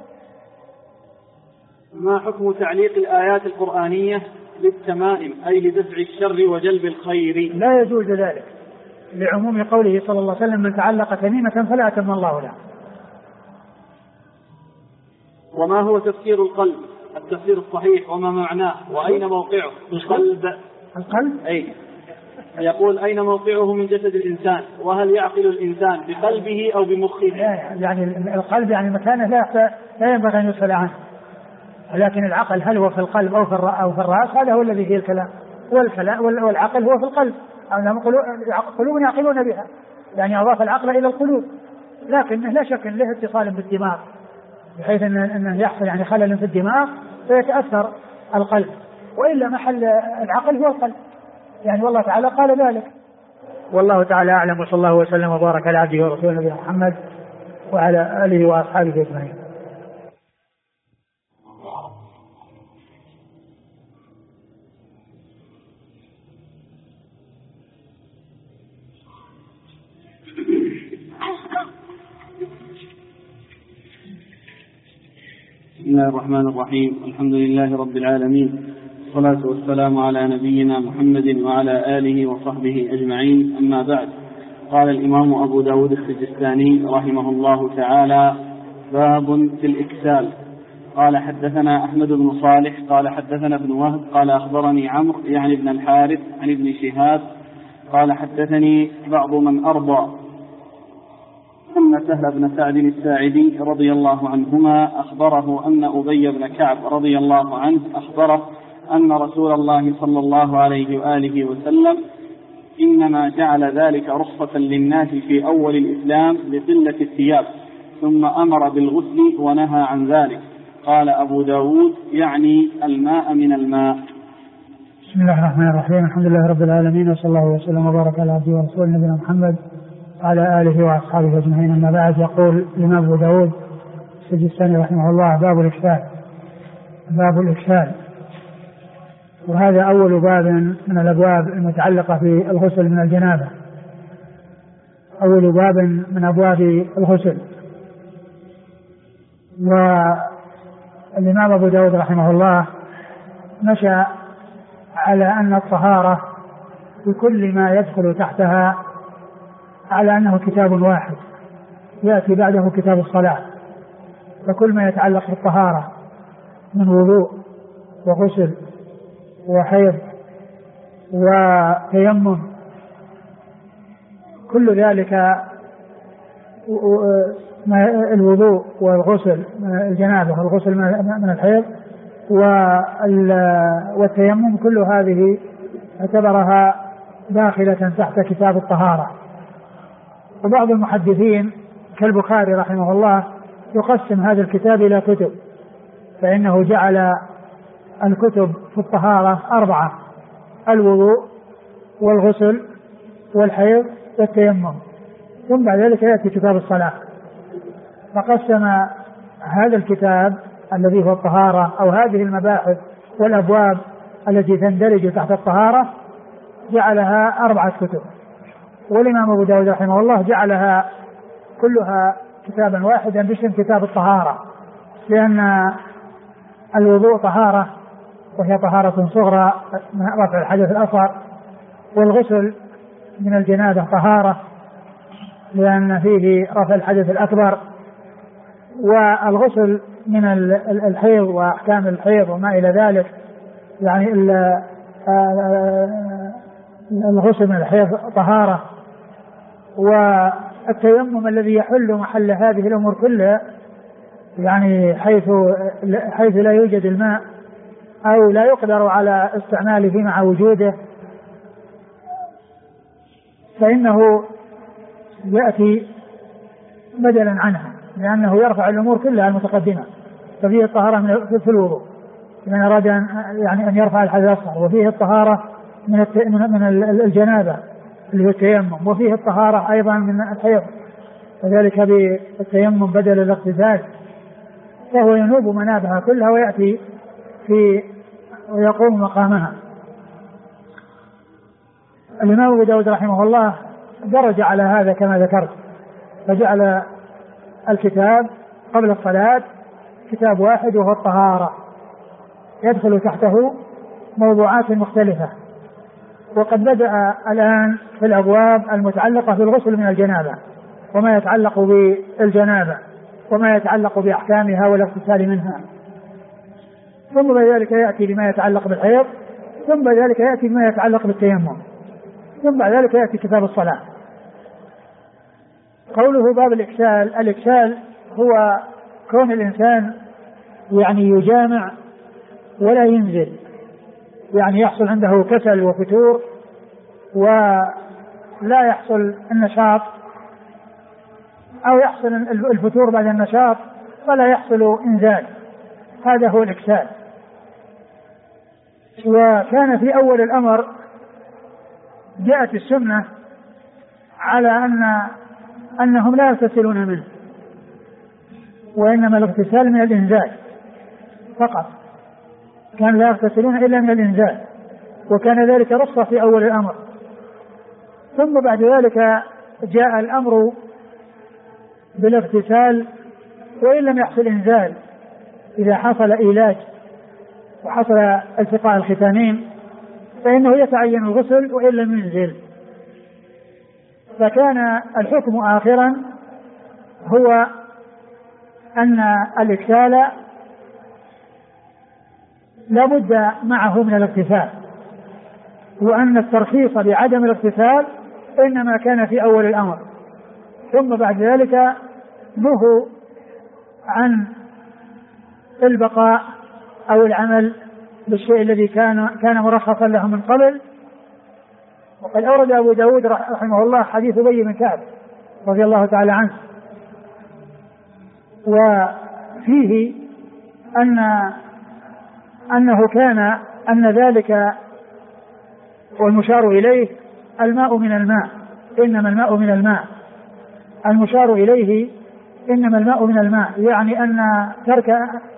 ما حكم تعليق الآيات القرآنية للتمائم أي لدفع الشر وجلب الخير؟ لا يجوز ذلك، لعموم قوله صلى الله عليه وسلم من تعلق تميمة فلا أتم الله له. وما هو تفسير القلب التفسير الصحيح وما معناه وأين موقعه؟ القلب أي يقول أين موقعه من جسد الإنسان، وهل يعقل الإنسان بقلبه أو بمخه؟ يعني القلب يعني مكانه لا ينبغي أن يسأل عنه، لكن العقل هل هو في القلب أو في الرأس هذا هو الذي فيه الكلام، والعقل هو في القلب، قلوب يعقلون بها، يعني أضاف العقل إلى القلوب، لكن لا شك له اتصال بالدماغ بحيث أنه يحصل يعني خلل في الدماغ فيتأثر القلب، وإلا محل العقل هو القلب، يعني والله تعالى قال ذلك. والله تعالى أعلم، وصلى الله وسلم وبارك على عبده ورسوله نبينا محمد وعلى آله وأصحابه أجمعين. بسم الله الرحمن الرحيم، الحمد لله رب العالمين، والصلاة والسلام على نبينا محمد وعلى آله وصحبه أجمعين، أما بعد. قال الإمام أبو داود السجستاني رحمه الله تعالى: باب في الإكسال. قال حدثنا أحمد بن صالح قال حدثنا ابن وهب قال أخبرني عمرو يعني ابن الحارث عن ابن شهاب قال حدثني بعض من أرضى أن سهل بن سعد الساعدي رضي الله عنهما أخبره أن أبي بن كعب رضي الله عنه أخبره أن رسول الله صلى الله عليه وآله وسلم إنما جعل ذلك رخصة للناس في أول الإسلام لقلة الثياب، ثم أمر بالغسل ونهى عن ذلك. قال أبو داود يعني الماء من الماء. بسم الله الرحمن الرحيم، الحمد لله رب العالمين، وصلى الله وسلم وبارك على عبده ورسوله نبينا محمد وعلى آله وأصحابه أجمعين، أما بعد. يقول الإمام أبو داود السجستاني رحمه الله: باب الإكسال. باب الإكسال، وهذا أول باب من الأبواب المتعلقة في الغسل من الجنابة، أول باب من أبواب الغسل. والإمام أبو داود رحمه الله مشى على أن الطهارة بكل ما يدخل تحتها على أنه كتاب واحد يأتي بعده كتاب الصلاة. فكل ما يتعلق بالطهارة من وضوء وغسل وحيض وتيمم كل ذلك، الوضوء والغسل من الجنابة والغسل من الحيض والتيمم كل هذه اعتبرها داخلة تحت كتاب الطهارة. وبعض المحدثين كالبخاري رحمه الله يقسم هذا الكتاب إلى كتب، فإنه جعل الكتب في الطهارة 4: الوضوء والغسل والحيض والتيمم، ثم بعد ذلك يأتي كتاب الصلاة. فقسم هذا الكتاب الذي هو الطهارة أو هذه المباحث والأبواب التي تندرج تحت الطهارة جعلها 4 كتب. والإمام أبو داود رحمه الله جعلها كلها كتابا واحدا باسم كتاب الطهارة، لأن الوضوء طهارة وهي طهارة صغرى من رفع الحدث الأصغر، والغسل من الجنابة طهارة لأن فيه رفع الحدث الأكبر، والغسل من الحيض وأحكام الحيض وما إلى ذلك، يعني الغسل من الحيض طهارة. والتيمم الذي يحل محل هذه الأمور كلها، يعني حيث لا يوجد الماء أو لا يقدر على استعماله مع وجوده، فإنه يأتي بدلا عنها، لأنه يرفع الأمور كلها المتقدمة. ففيه الطهارة في الوضوء من أراد أن يرفع الحدث الأصغر، وفيه الطهارة من الجنابة اللي هو التيمم، وفيه الطهارة أيضا من الحيض، وذلك بالتيمم بدل الاغتسال، فهو ينوب منابها كلها ويأتي ويقوم مقامها. الإمام أبو داود رحمه الله درج على هذا كما ذكرت، فجعل الكتاب قبل الصلاة كتاب واحد وهو الطهارة، يدخل تحته موضوعات مختلفة. وقد بدأ الآن في الأبواب المتعلقة بالغسل من الجنابة وما يتعلق بالجنابة وما يتعلق بأحكامها والاغتسال منها، ثم بعد ذلك يأتي بما يتعلق بالحيض، ثم بعد ذلك يأتي بما يتعلق بالتيمم، ثم بعد ذلك يأتي كتاب الصلاة. قوله باب الإكسال هو كون الإنسان يعني يجامع ولا ينزل، يعني يحصل عنده كسل وفتور ولا يحصل النشاط، أو يحصل الفتور بعد النشاط ولا يحصل إنزال، هذا هو الإكسال. وكان في أول الأمر جاءت السنة على أنهم لا يغتسلون منه، وإنما الاغتسال من الإنزال فقط، كانوا لا يغتسلون إلا من الإنزال، وكان ذلك رخصة في أول الأمر. ثم بعد ذلك جاء الأمر بالاغتسال وإن لم يحصل إنزال، إذا حصل إيلاج وحصل التقاء الختانين فإنه يتعين الغسل وإن لم ينزل. فكان الحكم آخرا هو أن الإكسال لا بد معه من الاغتسال، وأن الترخيص بعدم الاغتسال إنما كان في أول الأمر، ثم بعد ذلك نهوا عن البقاء أو العمل بالشيء الذي كان مرخصا له من قبل. وقد أورد أبو داود رحمه الله حديث أبي بن كعب رضي الله تعالى عنه، وفيه أنه كان أن ذلك والمشار إليه الماء من الماء، إنما الماء من الماء، المشار إليه إنما الماء من الماء، يعني أن ترك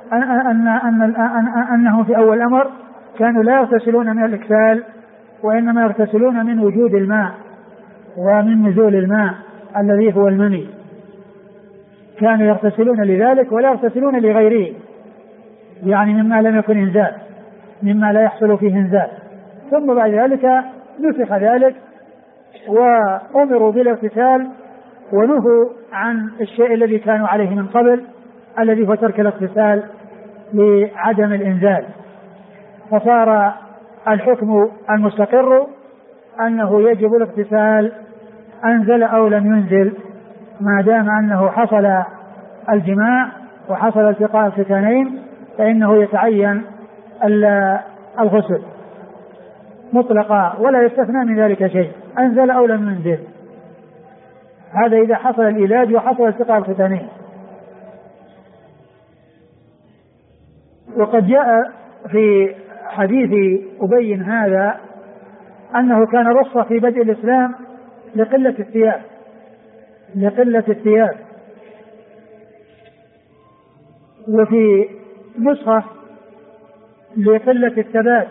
أنه في أول الأمر كانوا لا يغتسلون من الإكسال، وإنما يغتسلون من وجود الماء ومن نزول الماء الذي هو المني، كانوا يغتسلون لذلك ولا يغتسلون لغيره، يعني مما لم يكن إنزال، مما لا يحصل فيه إنزال. ثم بعد ذلك نسخ ذلك وأمروا بالاغتسال ونهوا عن الشيء الذي كانوا عليه من قبل الذي هو ترك الاغتسال لعدم الإنزال. فصار الحكم المستقر أنه يجب الاغتسال أنزل أو لم ينزل ما دام أنه حصل الجماع وحصل التقاء الختانين فإنه يتعين الغسل مطلقا ولا يستثنى من ذلك شيء أنزل أو لم ينزل. هذا إذا حصل الإيلاج وحصل التقاء الختانين. وقد جاء في حديث أبي هذا أنه كان رخصة في بدء الإسلام لقلة الثياب وفي نسخة لقلة الثبات.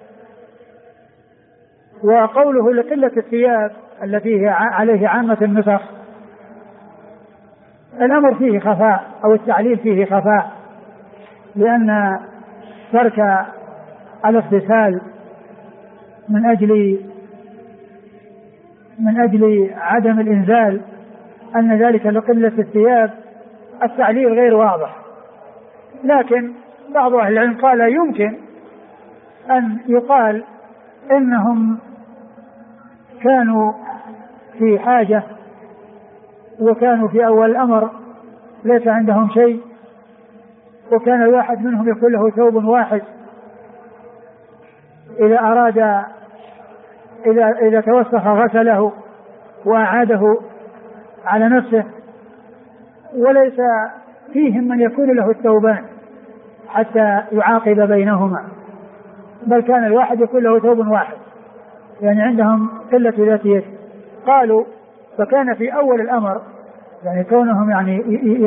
وقوله لقلة الثياب التي هي عليه عامة النسخ الأمر فيه خفاء أو التعليل فيه خفاء لأن ترك الاغتسال من أجل عدم الإنزال أن ذلك لقلة الثياب التعليل غير واضح. لكن بعض أهل العلم قال يمكن أن يقال إنهم كانوا في حاجة وكانوا في أول الأمر ليس عندهم شيء وكان الواحد منهم يكون له ثوب واحد إذا أراد إذا توسخ غسله وأعاده على نفسه وليس فيهم من يكون له الثوبان حتى يعاقب بينهما بل كان الواحد يكون له ثوب واحد يعني عندهم قلة ذات يد. قالوا فكان في أول الأمر يعني كونهم يعني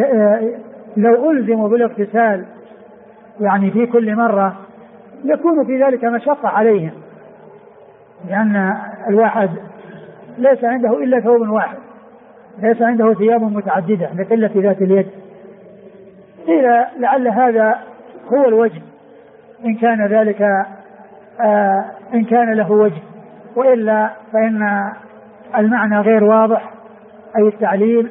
لو ألزموا بالاغتسال يعني في كل مرة يكون في ذلك مشقة عليهم لأن الواحد ليس عنده إلا ثوب واحد ليس عنده ثياب متعددة لقلة ذات اليد. قيل لعل هذا هو الوجه إن كان ذلك إن كان له وجه وإلا فإن المعنى غير واضح أي التعليل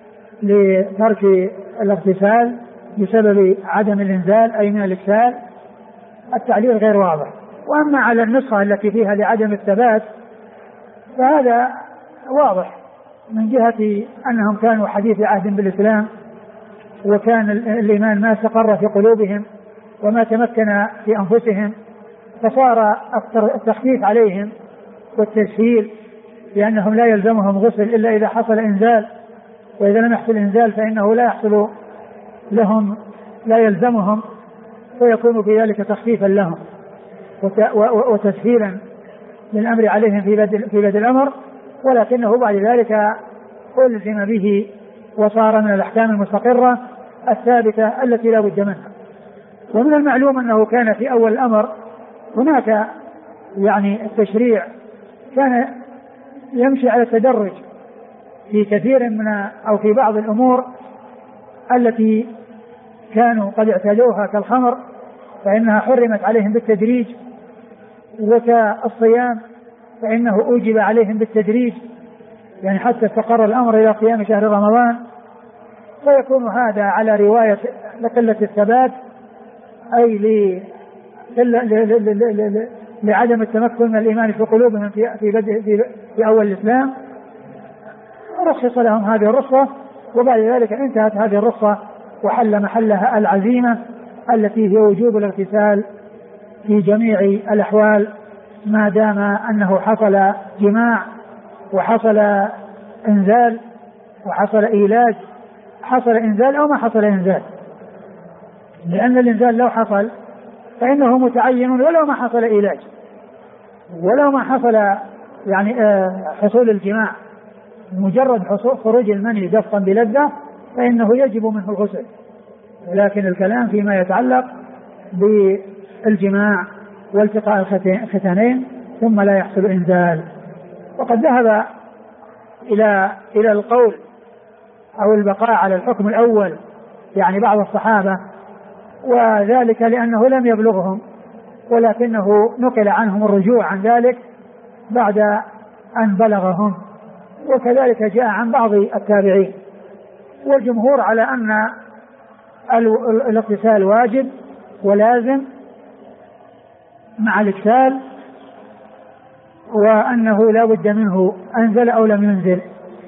لترك الاغتسال بسبب عدم الإنزال أي من الإكسال التعليل غير واضح. وأما على النسخة التي فيها لعدم الثبات فهذا واضح من جهة أنهم كانوا حديث عهد بالإسلام وكان الإيمان ما استقر في قلوبهم وما تمكن في أنفسهم فصار التخفيف عليهم والتسهيل لأنهم لا يلزمهم غسل إلا إذا حصل إنزال وإذا لم يحصل إنزال فإنه لا يحصل لهم لا يلزمهم ويكون في ذلك تخفيفا لهم وتسهيلا للأمر عليهم في بدء الأمر ولكنه بعد ذلك ألزم به وصار من الأحكام المستقرة الثابتة التي لا بد منها. ومن المعلوم أنه كان في أول الأمر هناك يعني التشريع كان يمشي على التدرج في كثير من أو في بعض الأمور التي كانوا قد اعتادوها كالخمر فإنها حرمت عليهم بالتدريج وكالصيام فإنه أوجب عليهم بالتدريج يعني حتى استقر الأمر إلى قيام شهر رمضان فيكون هذا على رواية لقلة الثبات أي لعدم التمكن من الإيمان في قلوبهم في أول الإسلام رخص لهم هذه الرخصة وبعد ذلك انتهت هذه الرخصة وحل محلها العزيمة التي هي وجوب الاغتسال في جميع الأحوال ما دام أنه حصل جماع وحصل إنزال وحصل إيلاج حصل إنزال أو ما حصل إنزال لأن الإنزال لو حصل فإنه متعين ولو ما حصل إيلاج ولو ما حصل يعني حصول الجماع مجرد خروج المني دفقا بلذة فإنه يجب منه الغسل. ولكن الكلام فيما يتعلق بالجماع والتقاء الختانين ثم لا يحصل إنزال. وقد ذهب إلى القول أو البقاء على الحكم الأول يعني بعض الصحابة وذلك لأنه لم يبلغهم ولكنه نقل عنهم الرجوع عن ذلك بعد أن بلغهم، وكذلك جاء عن بعض التابعين. والجمهور على أن الاغتسال واجب ولازم مع الإكسال، وأنه لا بد منه أنزل أو لم ينزل.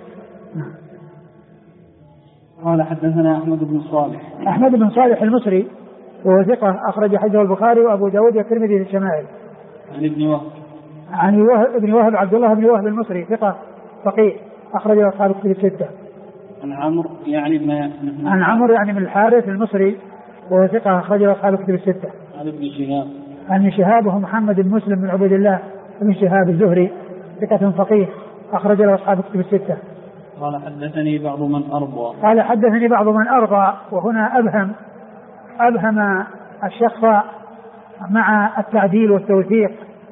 قال حدثنا أحمد بن صالح. أحمد بن صالح المصري وهو ثقة أخرج حديثه البخاري وأبو داود والترمذي في الشمائل. عن ابن وهب. عن ابن وهب عبد الله بن وهب المصري ثقة فقيه أخرج أصحاب الكتب الستة. عن عمرو يعني من الحارث المصري وهو ثقة أخرج أصحاب الكتب الستة. عن ابن شهاب. عن شهاب وهو محمد بن مسلم بن عبد الله بن شهاب الزهري ثقة فقيه أخرج له أصحاب الكتب الستة. قال حدثني بعض من أرضى. وهنا أبهم الشخص مع التعديل والتوثيق،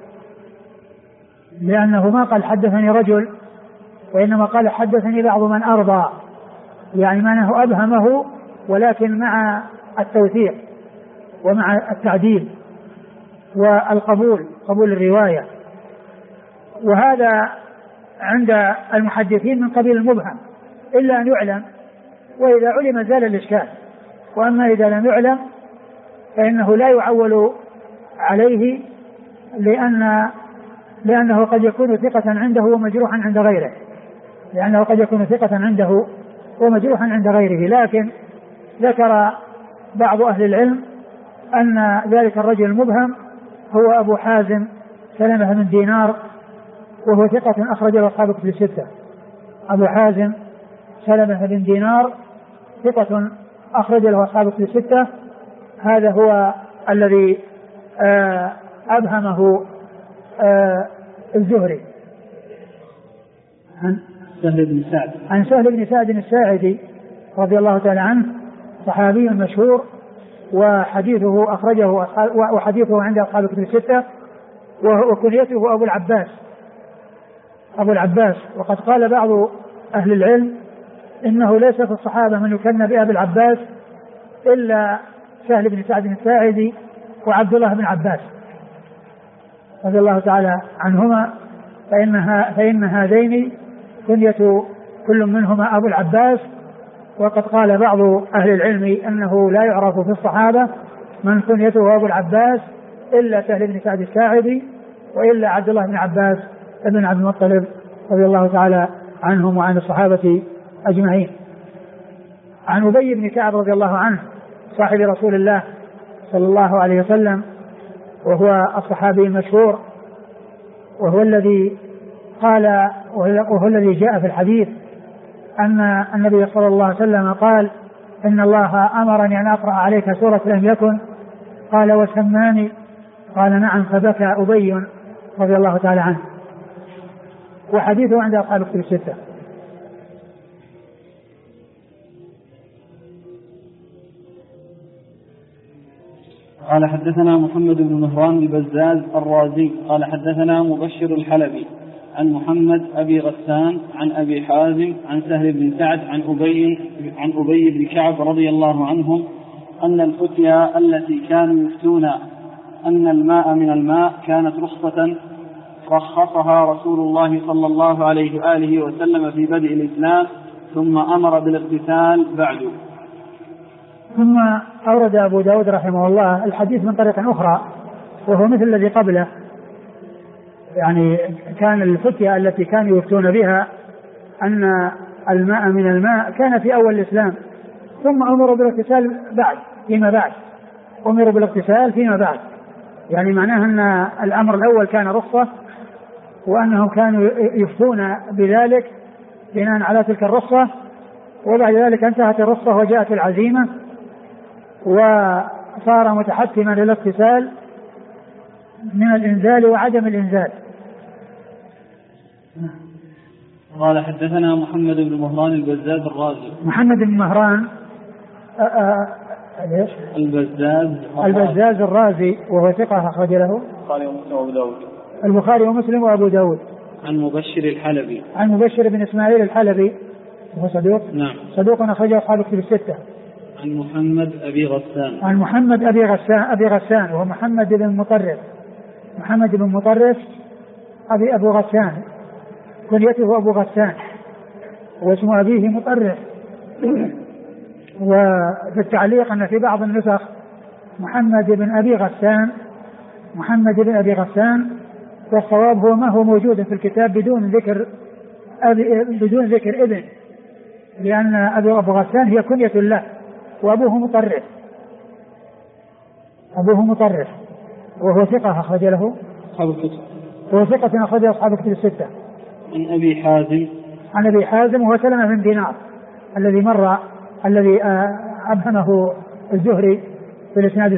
لأنه ما قال حدثني رجل، وإنما قال حدثني بعض من أرضى، يعني معناه أبهمه ولكن مع التوثيق ومع التعديل والقبول، قبول الرواية. وهذا عند المحدثين من قبيل المبهم إلا أن يعلم، وإذا علم زال الإشكال. وأما إذا لم يعلم فإنه لا يعول عليه، لأنه قد يكون ثقة عنده ومجروحا عند غيره. لكن ذكر بعض أهل العلم أن ذلك الرجل المبهم هو أبو حازم سلمة بن دينار، وهو ثقة أخرج له أصحاب الكتب الستة. أبو حازم سلمة بن دينار ثقة أخرج له أصحاب الكتب الستة. هذا هو الذي أبهمه الزهري. عن سهل بن سعد الساعدي رضي الله تعالى عنه، صحابي مشهور، وحديثه عند أصحاب الكتب الستة، وكنيته أبو العباس. وقد قال بعض أهل العلم إنه ليس في الصحابة من يكنى بأبي العباس إلا سهل بن سعد الساعدي وعبد الله بن عباس رضي الله تعالى عنهما، فإن هذين كنية كل منهما أبو العباس. وقد قال بعض أهل العلم أنه لا يعرف في الصحابة من كنيته أبو العباس إلا سهل بن سعد الساعدي وإلا عبد الله بن عباس ابن عبد المطلب رضي الله تعالى عنهم وعن الصحابة أجمعين. عن أبي بن كعب رضي الله عنه صاحب رسول الله صلى الله عليه وسلم، وهو الصحابي المشهور، وهو الذي جاء في الحديث أن النبي صلى الله عليه وسلم قال: إن الله أمرني أن أقرأ عليك سورة لم يكن. قال: وسماني؟ قال: نعم. فبكى أبي رضي الله تعالى عنه. وحديثه عند أصحاب الكتب الستة. قال حدثنا محمد بن مهران البزاز الرازي قال حدثنا مبشر الحلبي عن محمد أبي غسان عن أبي حازم عن سهل بن سعد عن أبي بن كعب رضي الله عنهم أن الفتيا التي كانوا يفتون أن الماء من الماء كانت رخصة رخصها رسول الله صلى الله عليه وآله وسلم في بدء الإسلام، ثم أمر بالاغتسال بعد. ثم أورد أبو داود رحمه الله الحديث من طريق أخرى، وهو مثل الذي قبله، يعني كان الفتية التي كانوا يفتون بها أن الماء من الماء كان في أول الإسلام، ثم أمروا بالاغتسال فيما بعد. يعني معناه أن الأمر الأول كان رخصة، وأنهم كانوا يفتون بذلك بناء على تلك الرخصة، وبعد ذلك انتهت الرخصة وجاءت العزيمة، وصار متحتما للاغتسال من الإنزال وعدم الإنزال. قال حدثنا محمد بن مهران البزاز الرازي. محمد بن مهران البزاز الرازي، وهو ثقة أخرج له البخاري ومسلم وأبو داود. عن مبشر بن إسماعيل الحلبي، وهو صدوق. نعم. صدوق أخرج أصحاب الكتب الستة. عن محمد أبي غسان وهو محمد بن مطرف أبو غسان، كنيته أبو غسان، واسم أبيه مطرف. وفي التعليق أن في بعض النسخ محمد بن أبي غسان، والصواب هو ما هو موجود في الكتاب بدون ذكر ابن، لأن أبو غسان هي كنية له، وأبوه مطرف وهو ثقة أخرج له أصحاب الكتب، وهو ثقة أخرج أصحاب الكتب الستة. عن أبي حازم وهو سلمة بن دينار الذي أبهمه الزهري في الإسناد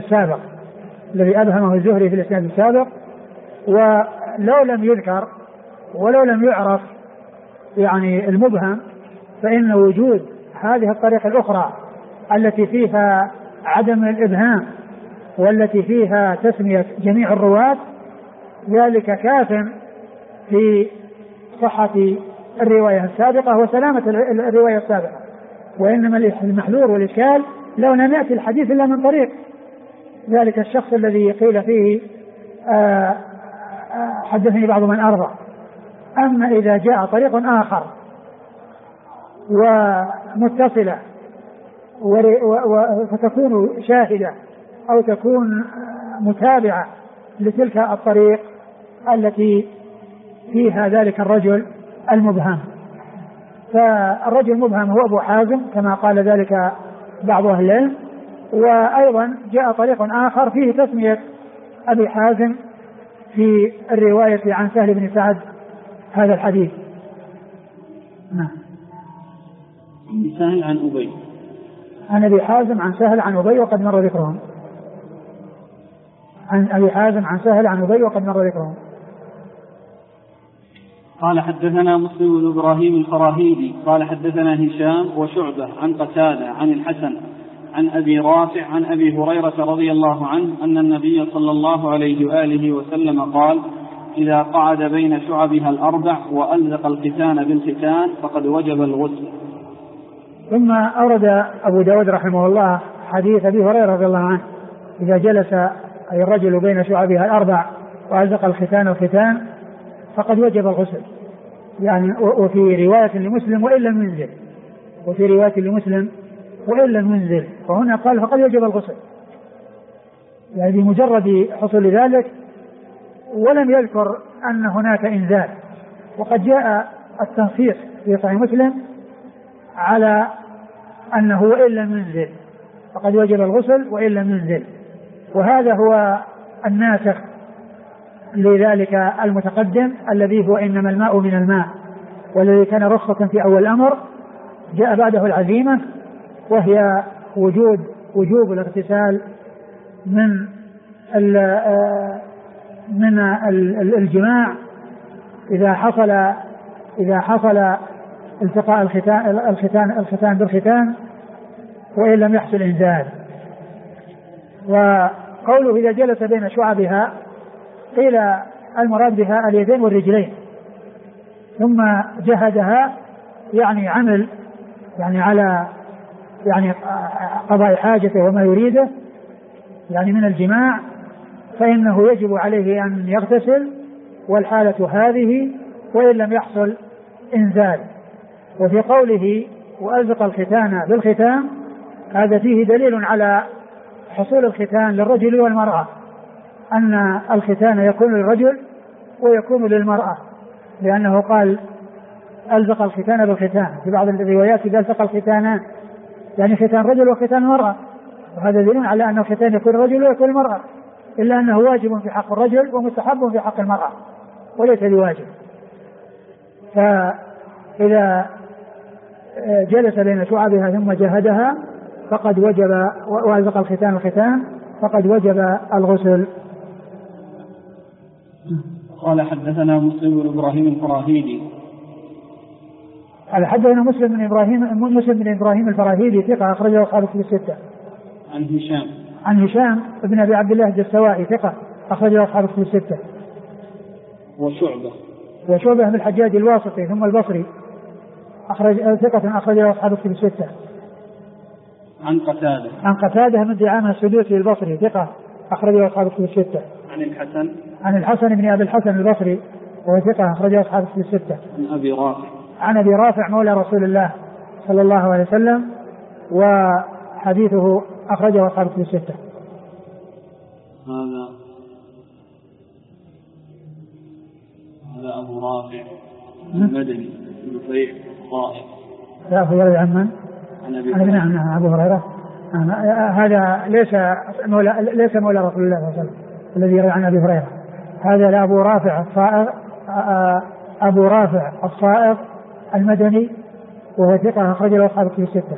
السابق، ولو لم يذكر ولو لم يعرف يعني المبهم، فإن وجود هذه الطريقة الأخرى التي فيها عدم الإبهام والتي فيها تسمية جميع الرواة ذلك كاف في صحة الرواية السابقة وسلامة الرواية السابقة. وإنما المحذور والإشكال لو لم يأتي الحديث إلا من طريق ذلك الشخص الذي قيل فيه حدثني بعض من أرضى. أما إذا جاء طريق آخر ومتصلة فتكون شاهدة أو تكون متابعة لتلك الطريق التي فيها ذلك الرجل المبهم، فالرجل المبهم هو أبو حازم كما قال ذلك بعض أهل العلم. وأيضا جاء طريق آخر فيه تسمية أبي حازم في الرواية عن سهل بن سعد هذا الحديث. سهل عن أبي، عن أبي حازم عن سهل عن أبي وقد مر ذكرهم. عن أبي حازم عن سهل عن أبي وقد مر ذكرهم. قال حدثنا مسلم بن إبراهيم الفراهيدي قال حدثنا هشام وشعبة عن قتادة عن الحسن عن أبي رافع عن أبي هريرة رضي الله عنه أن النبي صلى الله عليه وآله وسلم قال: إذا قعد بين شعبها الأربع وألزق الختان بالختان فقد وجب الغسل. ثم أورد أبو داود رحمه الله حديث أبي هريرة رضي الله عنه: إذا جلس أي الرجل بين شعبها الأربع وألزق الختان فقد وجب الغسل. يعني وفي رواية لمسلم وإن لم ينزل، وهنا قال فقد وجب الغسل، يعني بمجرد حصول ذلك، ولم يذكر أن هناك إنزال. وقد جاء التنصيص في صحيح مسلم على أنه وإن لم ينزل فقد وجب الغسل وإن لم ينزل، وهذا هو الناسخ لذلك المتقدم الذي هو إنما الماء من الماء، والذي كان رخصة في أول الأمر جاء بعده العزيمة، وهي وجوب الاغتسال من الجماع إذا حصل التقاء الختان بالختان وإن لم يحصل إنزال. وقوله إذا جلس بين شعبها قيل المراد بها اليدين والرجلين، ثم جهدها يعني عمل على قضاء حاجته وما يريده يعني من الجماع، فإنه يجب عليه أن يغتسل والحالة هذه وإن لم يحصل إنزال. وفي قوله وألزق الختان بالختان هذا فيه دليل على حصول الختان للرجل والمرأة، أن الختان يكون للرجل ويكون للمرأة، لأنه قال ألزق الختان بالختان. في بعض الروايات إذا ألزق الختانان يعني ختان رجل وختان مرأة، وهذا دليل على أن الختان يكون الرجل ويكون المرأة، إلا أنه واجب في حق الرجل ومستحب في حق المرأة وليس بواجب. فإذا جلس بين شعبها ثم جهدها فقد وجب، وألزق الختان فقد وجب الغسل. قال حدثنا مسلم بن إبراهيم الفراهيدي قال حدثنا مسلم بن إبراهيم الفراهيدي ثقة أخرجه أصحاب الكتب الستة. عن هشام بن أبي عبد الله الدستوائي ثقة أخرجه أصحاب الكتب الستة. وشعبة بن الحجاج الواسطي ثم البصري ثقة أخرجه أصحاب الكتب الستة. عن قتادة بن دعامة السدوسي البصري ثقة أخرجه أصحاب الكتب الستة. عن الحسن بن أبي الحسن البصري وهو ثقة أخرجه أصحاب الكتب الستة. عن أبي رافع مولى رسول الله صلى الله عليه وسلم، وحديثه أخرجه أصحاب الكتب الستة. هذا أبو رافع المدني نفيع الطائي. لا أبو يروي عن من؟ عن أبو هريرة. هذا ليس مولى رسول الله صلى الله عليه وسلم الذي يروي عن أبي هريرة. هذا لأبو رافع الصائغ، أبو رافع الصائغ المدني، وهو ثقة أخرج له أصحاب الكتب الستة.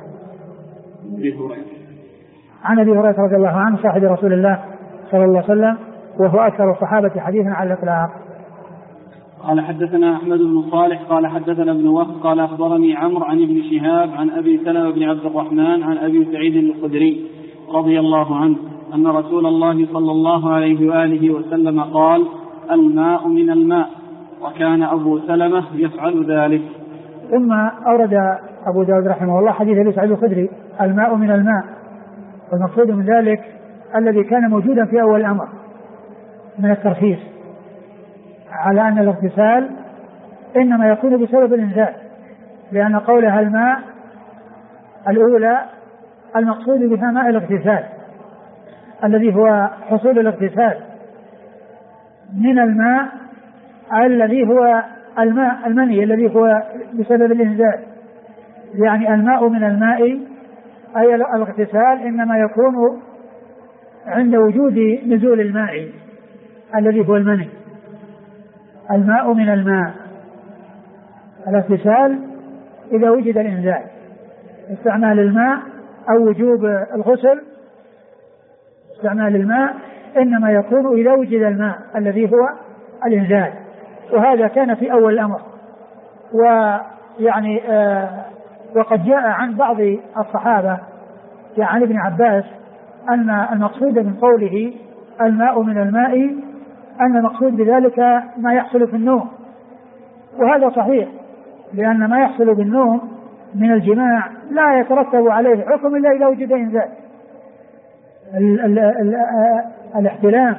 عن أبي هريرة رضي الله عنه صاحب رسول الله صلى الله عليه وسلم، وهو أكثر الصحابة حديثا على الإطلاق. قال حدثنا أحمد بن صالح قال حدثنا ابن وهب قال أخبرني عمرو عن ابن شهاب عن أبي سلمة بن عبد الرحمن عن أبي سعيد الخدري رضي الله عنه أن رسول الله صلى الله عليه وآله وسلم قال: الماء من الماء، وكان أبو سلمة يفعل ذلك. ثم أورد أبو داود رحمه الله حديث أبي سعيد الخدري: الماء من الماء، والمقصود من ذلك الذي كان موجودا في أول الأمر من الترخيص على أن الاغتسال إنما يكون بسبب الإنزال، لأن قولها الماء الأولى المقصود بها ماء الاغتسال الذي هو حصول الاغتسال من الماء الذي هو الماء المني الذي هو بسبب الإنزال. يعني الماء من الماء أي الاغتسال إنما يكون عند وجود نزول الماء الذي هو المني. الماء من الماء، الاغتسال إذا وجد الإنزال، استعمال الماء أو وجوب الغسل، استعمال الماء إنما يكون إذا وجد الماء الذي هو الإنزال، وهذا كان في أول الأمر. ويعني وقد جاء عن بعض الصحابة عن ابن عباس أن المقصود من قوله الماء من الماء أن المقصود بذلك ما يحصل في النوم، وهذا صحيح، لأن ما يحصل بالنوم من الجماع لا يترتب عليه حكم إلا إذا وجد إنزال. الاحتلام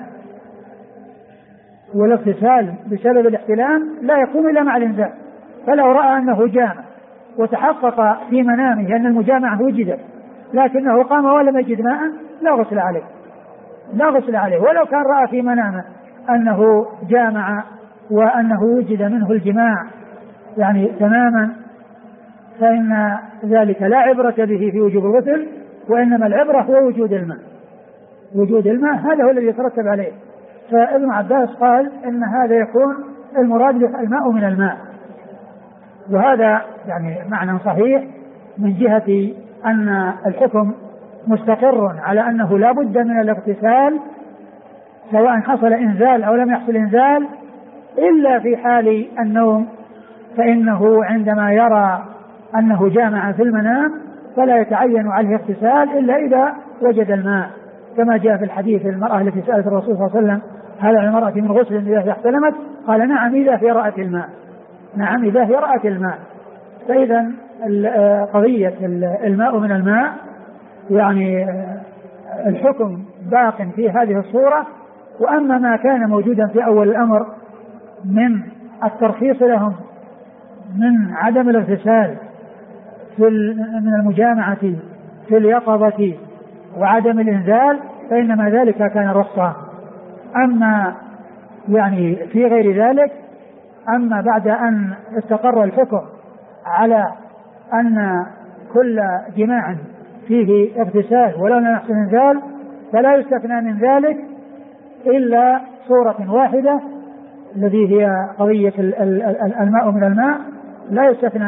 والاغتسال بسبب الاحتلام لا يكون إلا مع الإنزال. فلو رأى أنه جامع وتحقق في منامه أن المجامعة وجدت لكنه قام ولم يجد ماء لا غسل عليه، لا غسل عليه، ولو كان رأى في منامه أنه جامع وأنه وجد منه الجماع يعني تماما، فإن ذلك لا عبرة به في وجوب الغسل، وإنما العبرة هو وجود الماء. وجود الماء هذا هو الذي يترتب عليه. فابن عباس قال إن هذا يكون المراد الماء من الماء، وهذا يعني معنى صحيح من جهة أن الحكم مستقر على أنه لا بد من الاغتسال سواء حصل إنزال أو لم يحصل إنزال، إلا في حال النوم، فإنه عندما يرى أنه جامع في المنام فلا يتعين عليه اغتسال إلا إذا وجد الماء، كما جاء في الحديث المرأة التي سألت الرسول صلى الله عليه وسلم: هل على المرأة من غسل إذا احتلمت؟ قال: نعم إذا في رأت الماء، نعم إذا في رأت الماء. فإذا قضية الماء من الماء يعني الحكم باق في هذه الصورة. وأما ما كان موجودا في أول الأمر من الترخيص لهم من عدم الاغتسال من المجامعة في اليقظة وعدم الإنزال فإنما ذلك كان رخصة. أما يعني في غير ذلك، أما بعد أن استقر الحكم على أن كل جماع فيه اغتسال ولو لم يحصل إنزال فلا يستثنى من ذلك إلا صورة واحدة الذي هي قضية الماء من الماء، لا يستثنى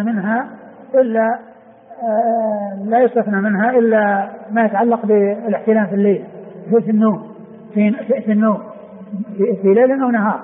منها إلا ما يتعلق بالاحتلام في الليل، في النوم، في النوم في ليل أو نهار.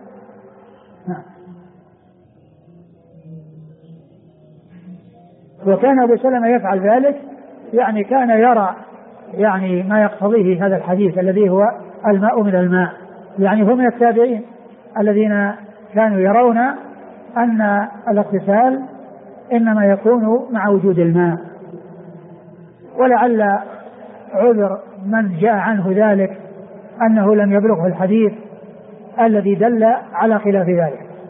وكان أبو سلمة يفعل ذلك، يعني كان يرى يعني ما يقتضيه هذا الحديث الذي هو الماء من الماء، يعني هم من التابعين الذين كانوا يرون أن الاغتسال إنما يكون مع وجود الماء. ولعل عذر من جاء عنه ذلك أنه لم يبلغه الحديث الذي دل على خلاف ذلك.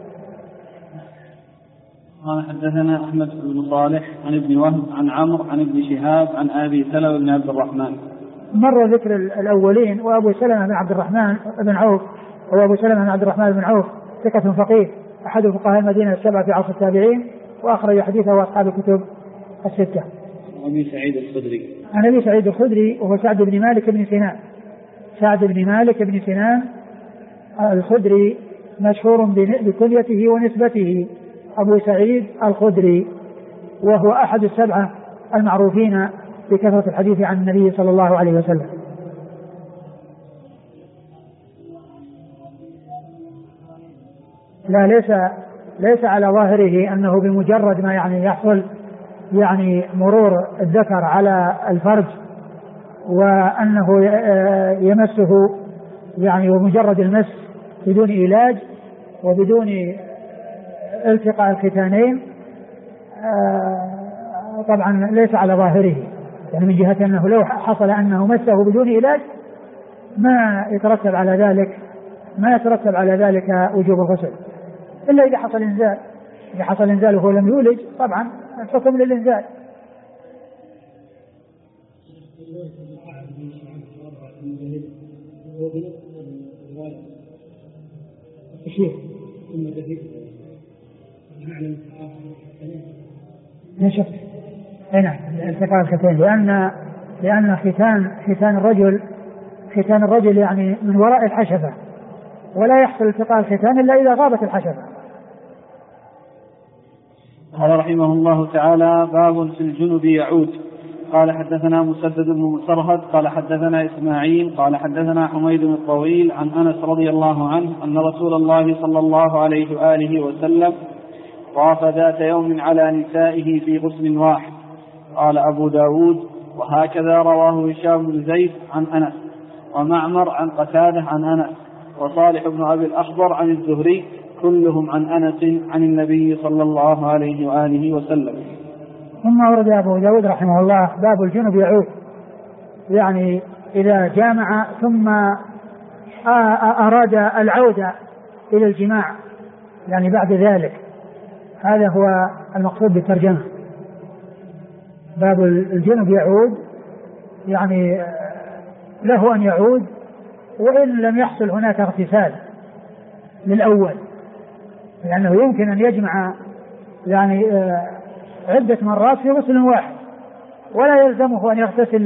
قال حدثنا أحمد بن صالح عن ابن وهب عن عمرو عن ابن شهاب عن أبي سلمة بن عبد الرحمن. مر ذكر الأولين. وأبو سلمة بن عبد الرحمن بن عوف وأبو سلمة بن عبد الرحمن بن عوف ثقة فقيه أحد فقهاء المدينة السبعة في عصر التابعين وأخرج حديثه أصحاب الكتب الستة. أبي سعيد الخدري. عن أبي سعيد الخدري وهو سعد بن مالك بن سنان. سعد بن مالك بن سنان الخدري مشهور بكنيته ونسبته أبو سعيد الخدري، وهو أحد السبعة المعروفين بكثرة الحديث عن النبي صلى الله عليه وسلم. لا ليس على ظاهره أنه بمجرد ما يحصل مرور الذكر على الفرج وأنه يمسه ومجرد المس بدون علاج وبدون التقاء الختانين، طبعا ليس على ظاهره، من جهة أنه لو حصل أنه مسه بدون علاج ما يترتب على ذلك وجوب الغسل، إلا إذا حصل إنزال وهو لم يولج، طبعا الحكم للإنزال. لا شك نعم التقاء الختان، لأن ختان الرجل من وراء الحشفة، ولا يحصل التقاء الختان إلا إذا غابت الحشفة. قال رحمه الله تعالى: باب في الجنب يعود. قال حدثنا مسدد بن مسرهد قال حدثنا إسماعيل قال حدثنا حميد الطويل عن أنس رضي الله عنه أن رسول الله صلى الله عليه وآله وسلم طاف ذات يوم على نسائه في غسل واحد. قال أبو داود: وهكذا رواه هشام بن زيد عن أنس، ومعمر عن قتادة عن أنس، وصالح بن أبي الأخضر عن الزهري، كلهم عن أنس عن النبي صلى الله عليه وآله وسلم. ثم ورد أبو داود رحمه الله باب الجنب يعود، إذا جامع ثم أراد العودة إلى الجماع بعد ذلك، هذا هو المقصود بالترجمة. باب الجنب يعود له أن يعود وإن لم يحصل هناك اغتسال للأول، لأنه يمكن أن يجمع عدة مرات في غسل واحد، ولا يلزمه أن يغتسل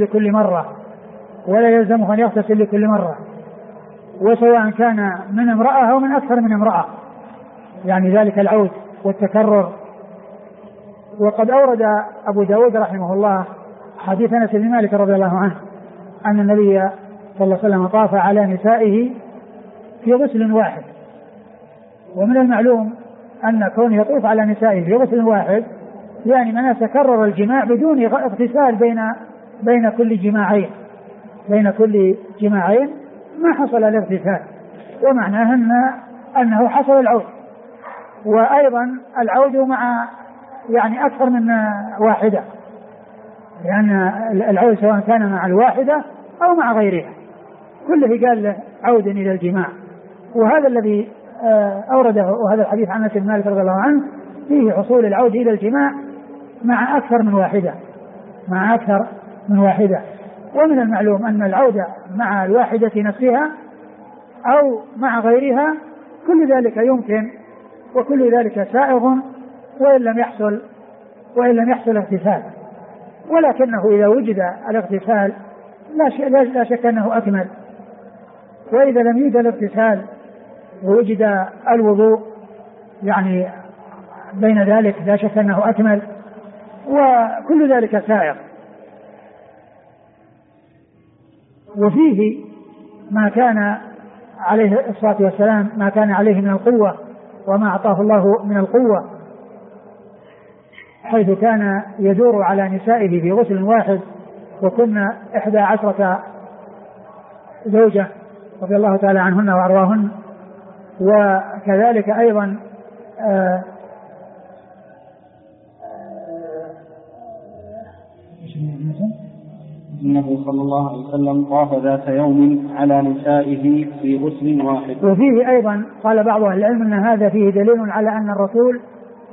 لكل مرة، وسواء كان من امرأة أو من أكثر من امرأة، ذلك العود والتكرر. وقد أورد أبو داود رحمه الله حديث أنس بن مالك رضي الله عنه أن النبي صلى الله عليه وسلم طاف على نسائه في غسل واحد. ومن المعلوم أن كون يطوف على نسائه في غسل واحد معناه تكرر الجماع بدون اغتسال بين كل جماعين ما حصل الاغتسال، ومعناه أنه حصل العود. وأيضا العود مع أكثر من واحدة، لأن العود سواء كان مع الواحدة أو مع غيرها كله قال له عود إلى الجماع. وهذا الذي أورده، وهذا الحديث عن أنس بن مالك رضي الله عنه فيه حصول العود إلى الجماع مع أكثر من واحدة. ومن المعلوم أن العودة مع الواحدة نفسها أو مع غيرها كل ذلك يمكن، وكل ذلك سائغ وإن لم يحصل اغتسال. ولكنه إذا وجد الاغتسال لا شك أنه أكمل، وإذا لم يوجد الاغتسال ووجد الوضوء بين ذلك لا شك أنه أكمل، وكل ذلك سائغ. وفيه ما كان عليه الصلاة والسلام، ما كان عليه من القوة وما أعطاه الله من القوة، حيث كان يدور على نسائه في غسل واحد، وكنا 11 زوجة رضي الله تعالى عنهن وأرواهن. وكذلك أيضا النبي صلى الله عليه وسلم طاف ذات يوم على نسائه في غسل واحد. وفيه أيضا قال بعض أهل العلم أن هذا فيه دليل على أن الرسول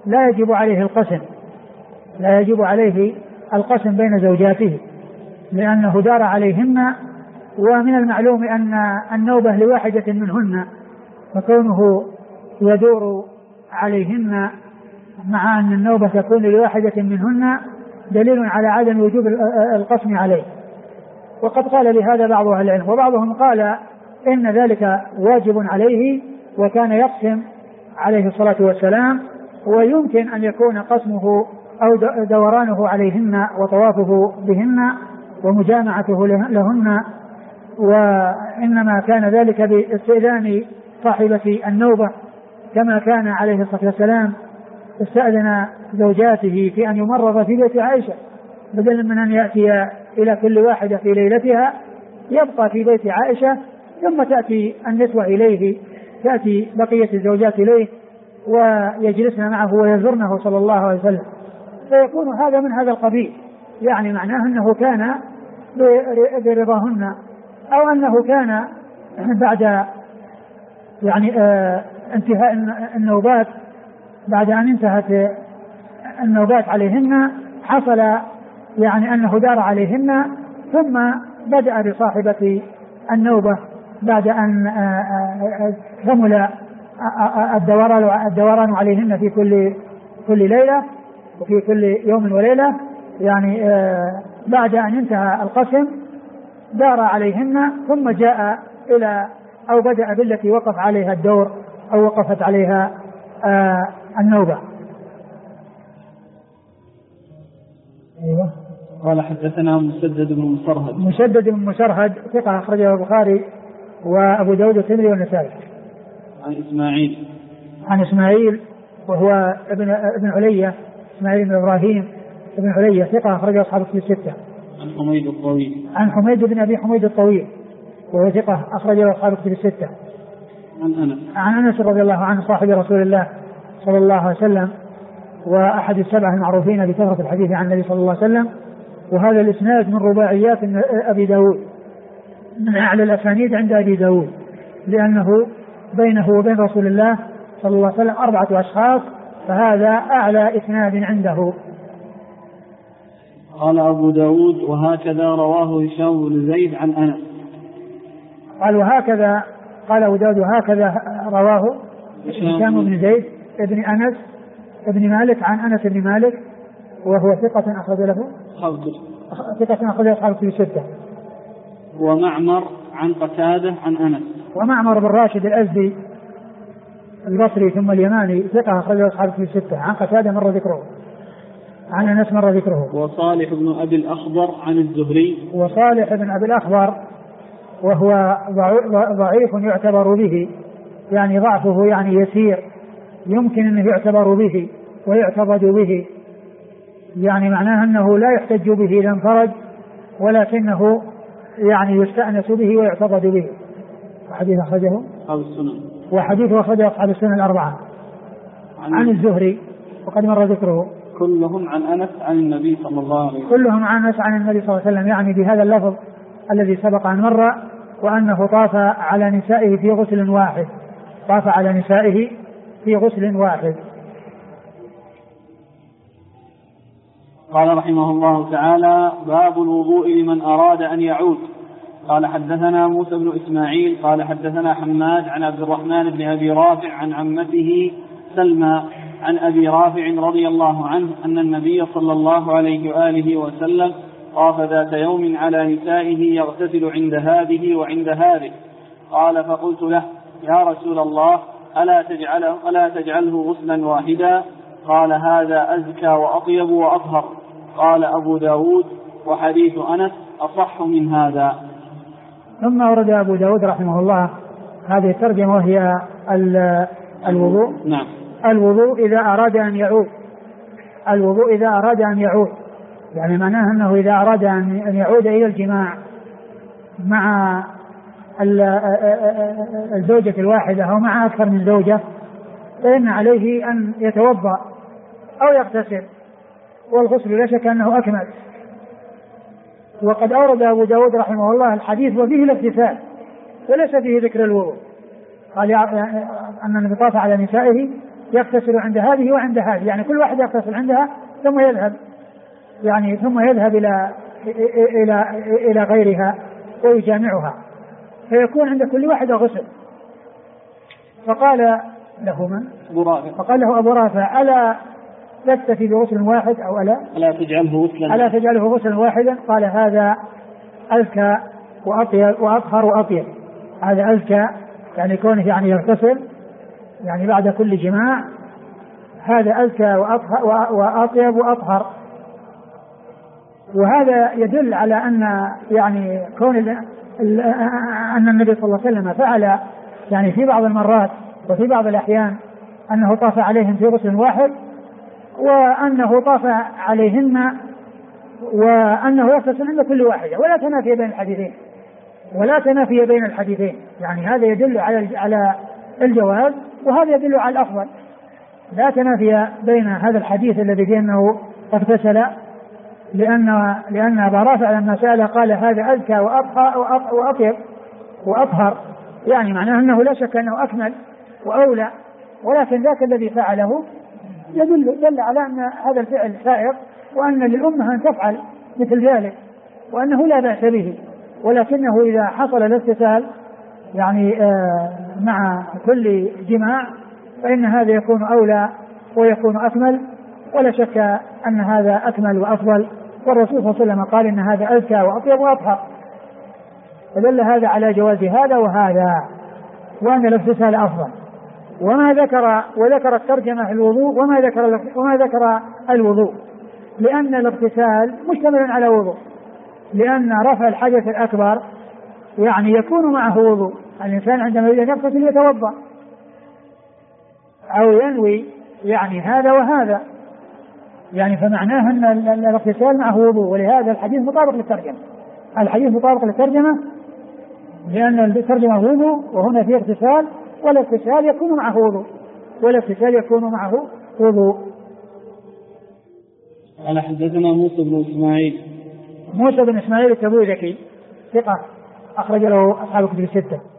لا يجب عليه القسم، لا يجب عليه القسم بين زوجاته لأنه دار عليهن، ومن المعلوم أن النوبة لواحدة منهن، فكونه يدور عليهن مع أن النوبة تكون لواحدة منهن دليل على عدم وجوب القسم عليه. وقد قال بهذا بعض أهل العلم، وبعضهم قال إن ذلك واجب عليه وكان يقسم عليه الصلاة والسلام، ويمكن أن يكون قسمه أو دورانه عليهن وطوافه بهن ومجامعته لهن، وإنما كان ذلك باستئذان صاحبة النوبة، كما كان عليه الصلاة والسلام استأذن زوجاته في أن يمرض في بيت عائشة، بدلا من أن يأتي إلى كل واحدة في ليلتها يبقى في بيت عائشة، ثم تأتي النسوة إليه، تأتي بقية الزوجات إليه ويجلسن معه ويزرنه صلى الله عليه وسلم، فيكون هذا من هذا القبيل، يعني معناه أنه كان برضاهن، أو أنه كان بعد يعني انتهاء النوبات، بعد أن انتهت النوبات عليهن حصل يعني أنه دار عليهن، ثم بدأ بصاحبة النوبة بعد أن كمل الدوران عليهن في كل ليلة وفي كل يوم وليلة، يعني بعد أن انتهى القسم دار عليهن، ثم جاء إلى أو بدأ بالتي وقف عليها الدور أو وقفت عليها النوبة. أيوة. قال حدثنا مسدد بن مسرهد ثقة أخرجه البخاري وأبو داود والترمذي والنسائي. عن إسماعيل وهو ابن علية، إسماعيل بن إبراهيم ابن علية ثقة أخرجه أصحاب الكتب الستة. عن حميد بن أبي حميد الطويل وهو ثقة أخرجه أصحاب الكتب الستة. عن أنس رضي الله عنه صاحب رسول الله صلى الله عليه وسلم، وأحد السبعة المعروفين بكثرة الحديث عن النبي صلى الله عليه وسلم، وهذا الإسناد من رباعيات أبي داود، من أعلى الأسانيد عند أبي داود، لأنه بينه وبين رسول الله صلى الله عليه وسلم 4 أشخاص، فهذا أعلى إسناد عنده. قال أبو داود وهكذا رواه هشام بن زيد عن أنس. قال وهكذا، قال أبو داود وهكذا رواه هشام بن زيد ابن أنس ابن مالك عن أنس بن مالك، وهو ثقة أخرج له أصحاب الكتب الستة. ومعمر عن قتادة عن أنس. ومعمر بن راشد الأزدي البصري ثم اليماني ثقة أخرج له أصحاب الكتب الستة. عن قتادة مر ذكره، عن أنس مر ذكره. وصالح بن أبي الأخضر عن الزهري. وصالح بن أبي الأخضر وهو ضعيف يعتبر به، يعني ضعفه يعني يسير، يمكن أن يعتبر به ويعتقد به، يعني معناه أنه لا يحتج به إذا انفرد، ولكنه يعني يستأنس به ويعتقد به. وحديث أخرجه أصحاب السنن. وحديث أخرجه أصحاب السنن 4. عن الزهري وقد مر ذكره. كلهم عن أنس عن النبي صلى الله عليه وسلم. كلهم عن أنس عن النبي صلى الله عليه وسلم، يعني بهذا اللفظ الذي سبق أن مر، وأنه طاف على نسائه في غسل واحد، طاف على نسائه في غسل واحد. قال رحمه الله تعالى: باب الوضوء لمن أراد أن يعود. قال حدثنا موسى بن إسماعيل قال حدثنا حماد عن عبد الرحمن بن أبي رافع عن عمته سلمى عن أبي رافع رضي الله عنه أن النبي صلى الله عليه وآله وسلم طاف ذات يوم على نسائه يغتسل عند هذه وعند هذه. قال فقلت له: يا رسول الله ألا تجعله غسلا واحدا؟ قال: هذا أزكى وأطيب وأطهر. قال أبو داود: وحديث أنس أصح من هذا. ثم أورد أبو داود رحمه الله هذه الترجمة، وهي الوضوء. نعم. الوضوء إذا أراد أن يعود، الوضوء إذا أراد أن يعود، يعني معناه أنه إذا أراد أن يعود إلى الجماع مع الزوجة الواحدة أو مع أكثر من زوجة، فإن عليه أن يتوضأ أو يغتسل، والغسل لا شك أنه أكمل. وقد أورد أبو داود رحمه الله الحديث وفيه الاغتسال وليس فيه ذكر الوضوء. قال أن النبي طاف على نسائه يغتسل عند هذه وعند هذه، يعني كل واحد يغتسل عندها ثم يذهب إلى غيرها ويجامعها، فيكون عند كل واحد غسل. فقال له من؟ فقال له أبو رافع: ألا تكتفي بغسل واحد أو ألا تجعله غسلا واحدا؟ قال: هذا أزكى وأطيب وأطهر وأطيب. هذا أزكى يعني كونه يعني يغتسل يعني بعد كل جماع، هذا أزكى وأطيب وأطهر. وهذا يدل على أن يعني كون أن النبي صلى الله عليه وسلم فعل يعني في بعض المرات وفي بعض الأحيان أنه طاف عليهم في غسل واحد، وأنه طاف عليهن وأنه يغتسل عند كل واحدة، ولا تنافي بين الحديثين. يعني هذا يدل على الجواز، وهذا يدل على الأفضل. لا تنافي بين هذا الحديث الذي فيه أنه اغتسل، لأن أبا رافع لما سأل قال: هذا أزكى وأطيب وأطهر، يعني معناه أنه لا شك أنه أكمل وأولى، ولكن ذاك الذي فعله يدل على أن هذا الفعل سائغ، وأن للأمة أن تفعل مثل ذلك، وأنه لا بأس به، ولكنه إذا حصل الاغتسال يعني مع كل جماع فإن هذا يكون أولى ويكون أكمل، ولا شك أن هذا أكمل وأفضل. والرسول صلى الله عليه وسلم قال: إن هذا أزكى وأطيب وأطهر، فدل هذا على جواز هذا وهذا، وأن الاغتسال أفضل. وذكر الترجمة الوضوء وما ذكر الوضوء، لأن الاغتسال مشتمل على وضوء، لأن رفع الحدث الأكبر يعني يكون معه وضوء. الإنسان عندما يريد أن يغتسل يتوضأ أو ينوي يعني هذا وهذا، يعني فمعناه أن الاغتسال معه وضوء. ولهذا الحديث مطابق للترجمة، لأن الترجمة وضوء وهنا في اغتسال، والاغتسال يكون معه وضوء. قال: حدثنا موسى بن إسماعيل التبوذكي ثقة أخرج له أصحاب الكتب الستة.